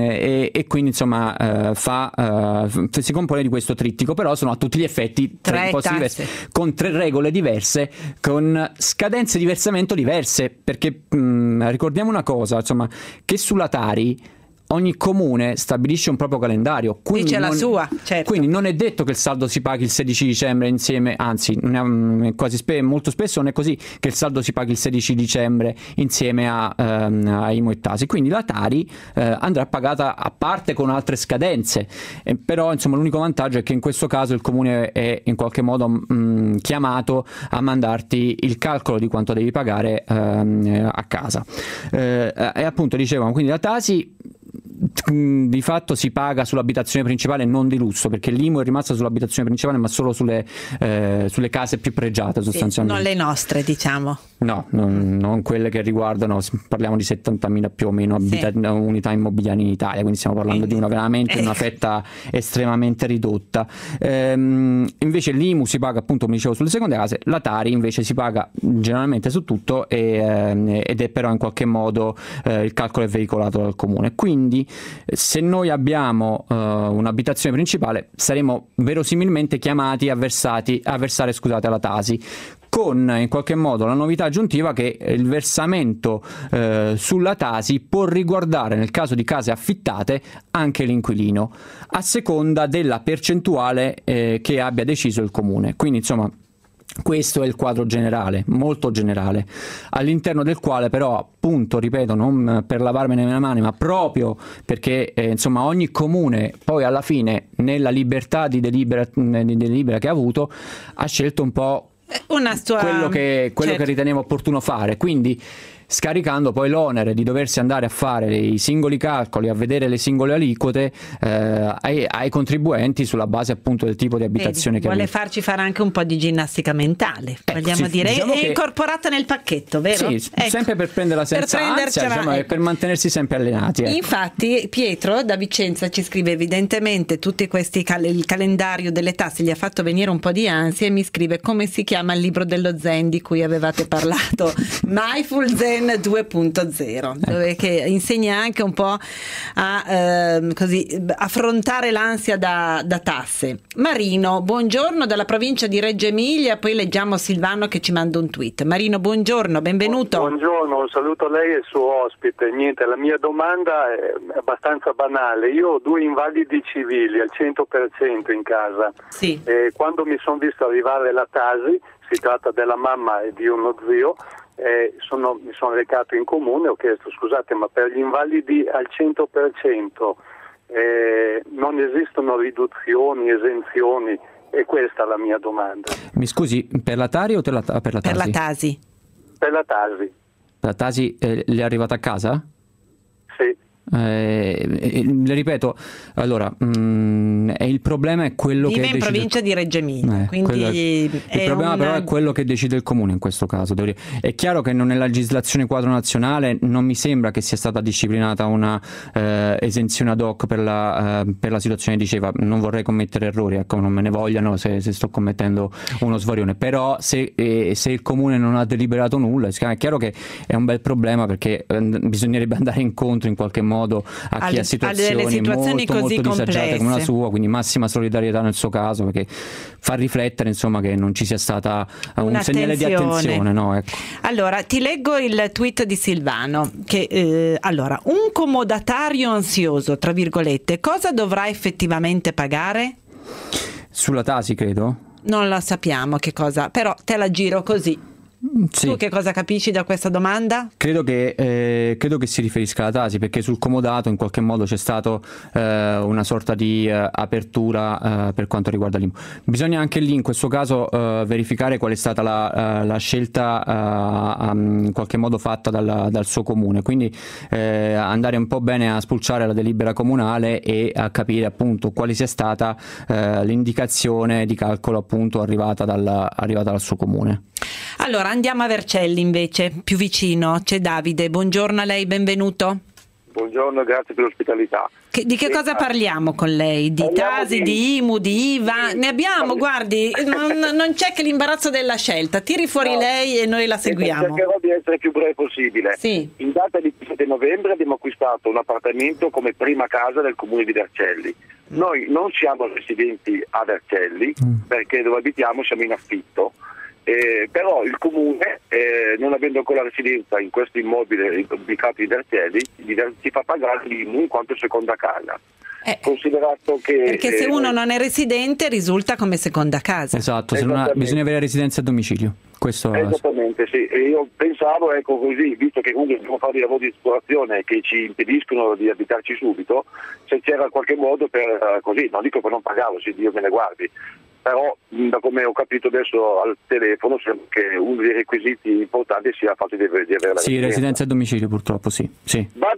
e, e quindi insomma uh, fa uh, si compone di questo trittico, però sono a tutti gli effetti tre, tre imposte diverse con tre regole diverse, con scadenze di versamento diverse, perché mh, ricordiamo una cosa, insomma, che sulla Tari ogni comune stabilisce un proprio calendario, quindi dice non, la sua, certo. Quindi non è detto che il saldo si paghi il sedici dicembre insieme, anzi non è quasi spe- molto spesso non è così, che il saldo si paghi il sedici dicembre insieme a, ehm, a I M U e Tasi, quindi la Tari eh, andrà pagata a parte con altre scadenze, eh, però insomma l'unico vantaggio è che in questo caso il comune è in qualche modo mh, chiamato a mandarti il calcolo di quanto devi pagare ehm, a casa, eh, e appunto dicevamo quindi la Tasi di fatto si paga sull'abitazione principale, non di lusso, perché l'I M U è rimasta sull'abitazione principale ma solo sulle, eh, sulle case più pregiate sostanzialmente. Sì, non le nostre, diciamo. No, non, non quelle che riguardano, parliamo di settantamila più o meno abita- sì. unità immobiliari in Italia, quindi stiamo parlando quindi, di una veramente eh. una fetta estremamente ridotta. Ehm, invece l'I M U si paga, appunto come dicevo, sulle seconde case, la Tari invece si paga generalmente su tutto e, eh, ed è però in qualche modo eh, il calcolo è veicolato dal comune. Quindi se noi abbiamo eh, un'abitazione principale saremo verosimilmente chiamati a, versati, a versare scusate, alla Tasi, con in qualche modo la novità aggiuntiva che il versamento eh, sulla Tasi può riguardare, nel caso di case affittate, anche l'inquilino, a seconda della percentuale eh, che abbia deciso il comune. Quindi insomma questo è il quadro generale, molto generale, all'interno del quale però, appunto, ripeto, non per lavarmene le mani, ma proprio perché eh, insomma ogni comune poi alla fine, nella libertà di delibera, di delibera che ha avuto, ha scelto un po' Una sua... quello, che, quello certo. che riteniamo opportuno fare, quindi scaricando poi l'onere di doversi andare a fare i singoli calcoli, a vedere le singole aliquote eh, ai, ai contribuenti sulla base appunto del tipo di abitazione. Vedi, che vuole avete. farci fare anche un po' di ginnastica mentale, ecco, vogliamo sì, dire, diciamo è che... incorporata nel pacchetto, vero? Sì, ecco. sempre per prenderla senza per ansia, diciamo, ecco. e per mantenersi sempre allenati. Ecco. Infatti Pietro da Vicenza ci scrive: evidentemente tutti questi cal- il calendario delle tasse gli ha fatto venire un po' di ansia, e mi scrive: come si chiama il libro dello Zen di cui avevate parlato? Mindful Zen due punto zero, dove che insegna anche un po' a eh, così affrontare l'ansia da, da tasse. Marino, buongiorno dalla provincia di Reggio Emilia, poi leggiamo Silvano che ci manda un tweet. Marino, buongiorno, benvenuto. Buongiorno, un saluto a lei e il suo ospite. Niente, la mia domanda è abbastanza banale. Io ho due invalidi civili al cento per cento in casa. Sì. E quando mi sono visto arrivare la Tasi, si tratta della mamma e di uno zio, Eh, sono, mi sono recato in comune, ho chiesto: scusate, ma per gli invalidi al cento per cento eh, non esistono riduzioni, esenzioni? E questa è la mia domanda. Mi scusi, per la Tari o per la, per la Tasi? Per la Tasi. Per la Tasi. La Tasi eh, le è arrivata a casa? Sì. Eh, le ripeto, allora mh, il problema è quello vive che in decide... provincia di Reggio Emilia, eh, quindi è... il problema una... però è quello che decide il comune in questo caso. È chiaro che nella legislazione quadro nazionale non mi sembra che sia stata disciplinata una eh, esenzione ad hoc per la, eh, per la situazione. Diceva, non vorrei commettere errori, ecco, non me ne vogliano se, se sto commettendo uno svarione, però se, eh, se il comune non ha deliberato nulla, è chiaro che è un bel problema, perché eh, bisognerebbe andare incontro in qualche modo a chi alle, ha situazioni, situazioni molto, così molto disagiate complesse come la sua, quindi massima solidarietà nel suo caso, perché fa riflettere insomma che non ci sia stata un segnale di attenzione, no? Ecco. Allora ti leggo il tweet di Silvano che eh, allora, un comodatario ansioso tra virgolette cosa dovrà effettivamente pagare? Sulla Tasi credo? Non la sappiamo che cosa, però te la giro così. Sì. Tu che cosa capisci da questa domanda? Credo che, eh, credo che si riferisca alla Tasi, perché sul comodato in qualche modo c'è stato eh, una sorta di eh, apertura eh, per quanto riguarda l'I M U. Bisogna anche lì in questo caso eh, verificare qual è stata la, uh, la scelta uh, um, in qualche modo fatta dal, dal suo comune, quindi eh, andare un po' bene a spulciare la delibera comunale e a capire appunto quale sia stata eh, l'indicazione di calcolo appunto arrivata dal, arrivata dal suo comune. Allora andiamo a Vercelli invece, più vicino, c'è Davide. Buongiorno a lei, benvenuto. Buongiorno, grazie per l'ospitalità. Che, di che e, cosa parliamo con lei? Di Tasi, di... di I M U, di I V A? Ne abbiamo, guardi, non, non c'è che l'imbarazzo della scelta. Tiri fuori no. lei e noi la seguiamo. Cercherò di essere più breve possibile. Sì. In data di sette novembre abbiamo acquistato un appartamento come prima casa del comune di Vercelli. Noi non siamo residenti a Vercelli mm. perché dove abitiamo siamo in affitto. Eh, però il comune, eh, non avendo ancora residenza in questo immobile ubicato in Vercelli, ci fa pagare l'I M U in quanto seconda casa. Eh, considerato che perché se eh, uno non è residente risulta come seconda casa. Esatto, se non ha, bisogna avere residenza a domicilio. Questo esattamente, sì. E io pensavo, ecco così, visto che comunque dobbiamo fare dei lavori di esplorazione che ci impediscono di abitarci subito, se c'era qualche modo per così, non dico per non pagarlo, se Dio me ne guardi. Però da come ho capito adesso al telefono sembra che uno dei requisiti importanti sia il fatto di, di avere la sì, residenza. residenza a domicilio purtroppo sì. sì. Va bene,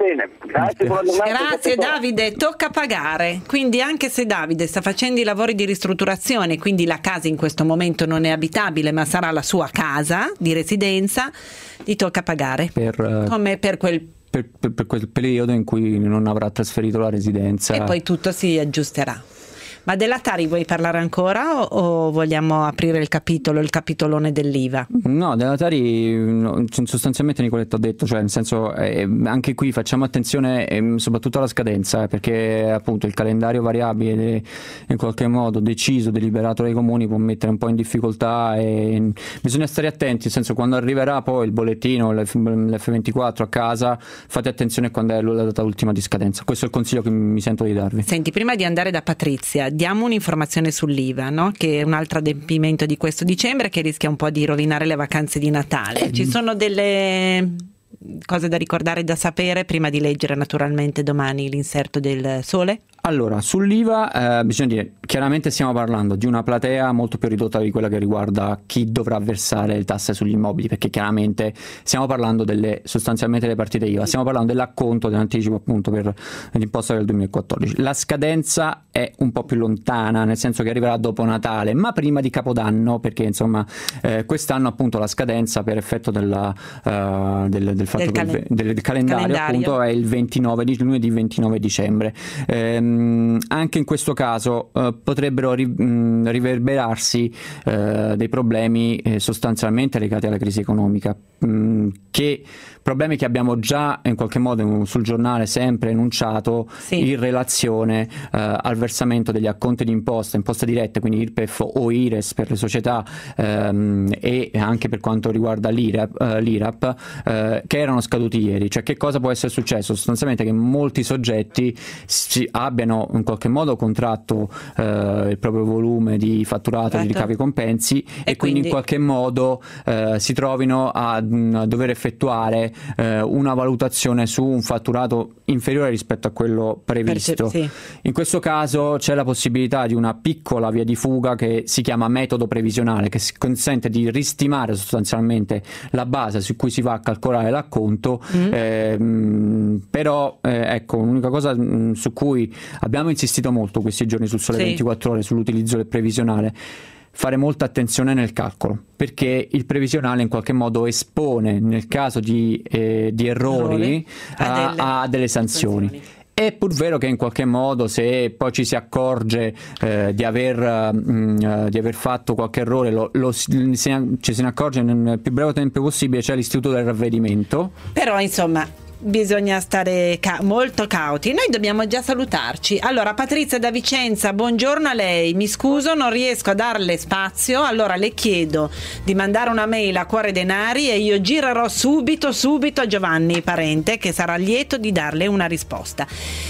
Grazie, buona giornata. Grazie Davide, tocca pagare, quindi anche se Davide sta facendo i lavori di ristrutturazione, quindi la casa in questo momento non è abitabile ma sarà la sua casa di residenza, gli tocca pagare per, come per quel per, per, per quel periodo in cui non avrà trasferito la residenza e poi tutto si aggiusterà. Ma della Tari vuoi parlare ancora o, o vogliamo aprire il capitolo, il capitolone dell'I V A? No, della Tari no, sostanzialmente Nicoletta ha detto, cioè nel senso eh, anche qui facciamo attenzione eh, soprattutto alla scadenza, eh, perché appunto il calendario variabile in qualche modo deciso, deliberato dai comuni può mettere un po' in difficoltà e bisogna stare attenti, nel senso quando arriverà poi il bollettino, l'F ventiquattro a casa, fate attenzione quando è la data ultima di scadenza. Questo è il consiglio che mi sento di darvi. Senti, prima di andare da Patrizia, diamo un'informazione sull'I V A, no? Che è un altro adempimento di questo dicembre che rischia un po' di rovinare le vacanze di Natale. Ci sono delle cose da ricordare e da sapere prima di leggere naturalmente domani l'inserto del Sole? Allora, sull'I V A eh, bisogna dire, chiaramente stiamo parlando di una platea molto più ridotta di quella che riguarda chi dovrà versare le tasse sugli immobili, perché chiaramente stiamo parlando delle sostanzialmente delle partite I V A, stiamo parlando dell'acconto, dell'anticipo appunto per l'imposta del duemilaquattordici. La scadenza è un po' più lontana, nel senso che arriverà dopo Natale, ma prima di Capodanno, perché insomma eh, quest'anno appunto la scadenza per effetto della, uh, del, del fatto del, cal- del, del calendario, calendario appunto è il ventinove di lunedì ventinove dicembre. Eh, anche in questo caso eh, potrebbero ri, mh, riverberarsi eh, dei problemi eh, sostanzialmente legati alla crisi economica, mh, che problemi che abbiamo già in qualche modo sul giornale sempre enunciato sì. in relazione eh, al versamento degli acconti di imposta, imposte dirette, quindi I R P E F o I R E S per le società ehm, e anche per quanto riguarda l'I R A P, eh, l'I R A P eh, che erano scaduti ieri. Cioè, che cosa può essere successo? Sostanzialmente che molti soggetti si abbiano in qualche modo contratto eh, il proprio volume di fatturato, certo. di ricavi e compensi e, e quindi, quindi in qualche modo eh, si trovino a, a dover effettuare eh, una valutazione su un fatturato inferiore rispetto a quello previsto. Sì. In questo caso c'è la possibilità di una piccola via di fuga che si chiama metodo previsionale, che consente di ristimare sostanzialmente la base su cui si va a calcolare l'acconto, mm. ehm, però eh, ecco, l'unica cosa mh, su cui abbiamo insistito molto questi giorni sul Sole sì. ventiquattro Ore sull'utilizzo del previsionale, fare molta attenzione nel calcolo, perché il previsionale in qualche modo espone nel caso di, eh, di errori a, a, delle, a delle sanzioni. sanzioni. È pur vero che in qualche modo se poi ci si accorge eh, di, aver, mh, di aver fatto qualche errore, lo, lo, se, ci se ne accorge nel più breve tempo possibile, c'è l'istituto del ravvedimento. Però insomma bisogna stare ca- molto cauti. Noi dobbiamo già salutarci. Allora, Patrizia da Vicenza, buongiorno a lei. Mi scuso, non riesco a darle spazio, allora le chiedo di mandare una mail a Cuore Denari e io girerò subito subito a Giovanni Parente, che sarà lieto di darle una risposta.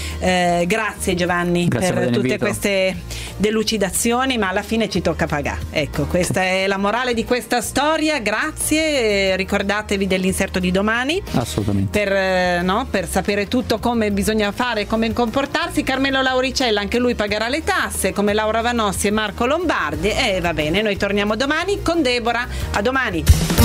Eh, grazie Giovanni grazie per, per tutte queste delucidazioni, ma alla fine ci tocca pagare. Ecco, questa è la morale di questa storia. Grazie, ricordatevi dell'inserto di domani. Assolutamente. Per No? per sapere tutto come bisogna fare, come comportarsi. Carmelo Lauricella, anche lui pagherà le tasse come Laura Vanossi e Marco Lombardi, e va bene, noi torniamo domani con Deborah. A domani.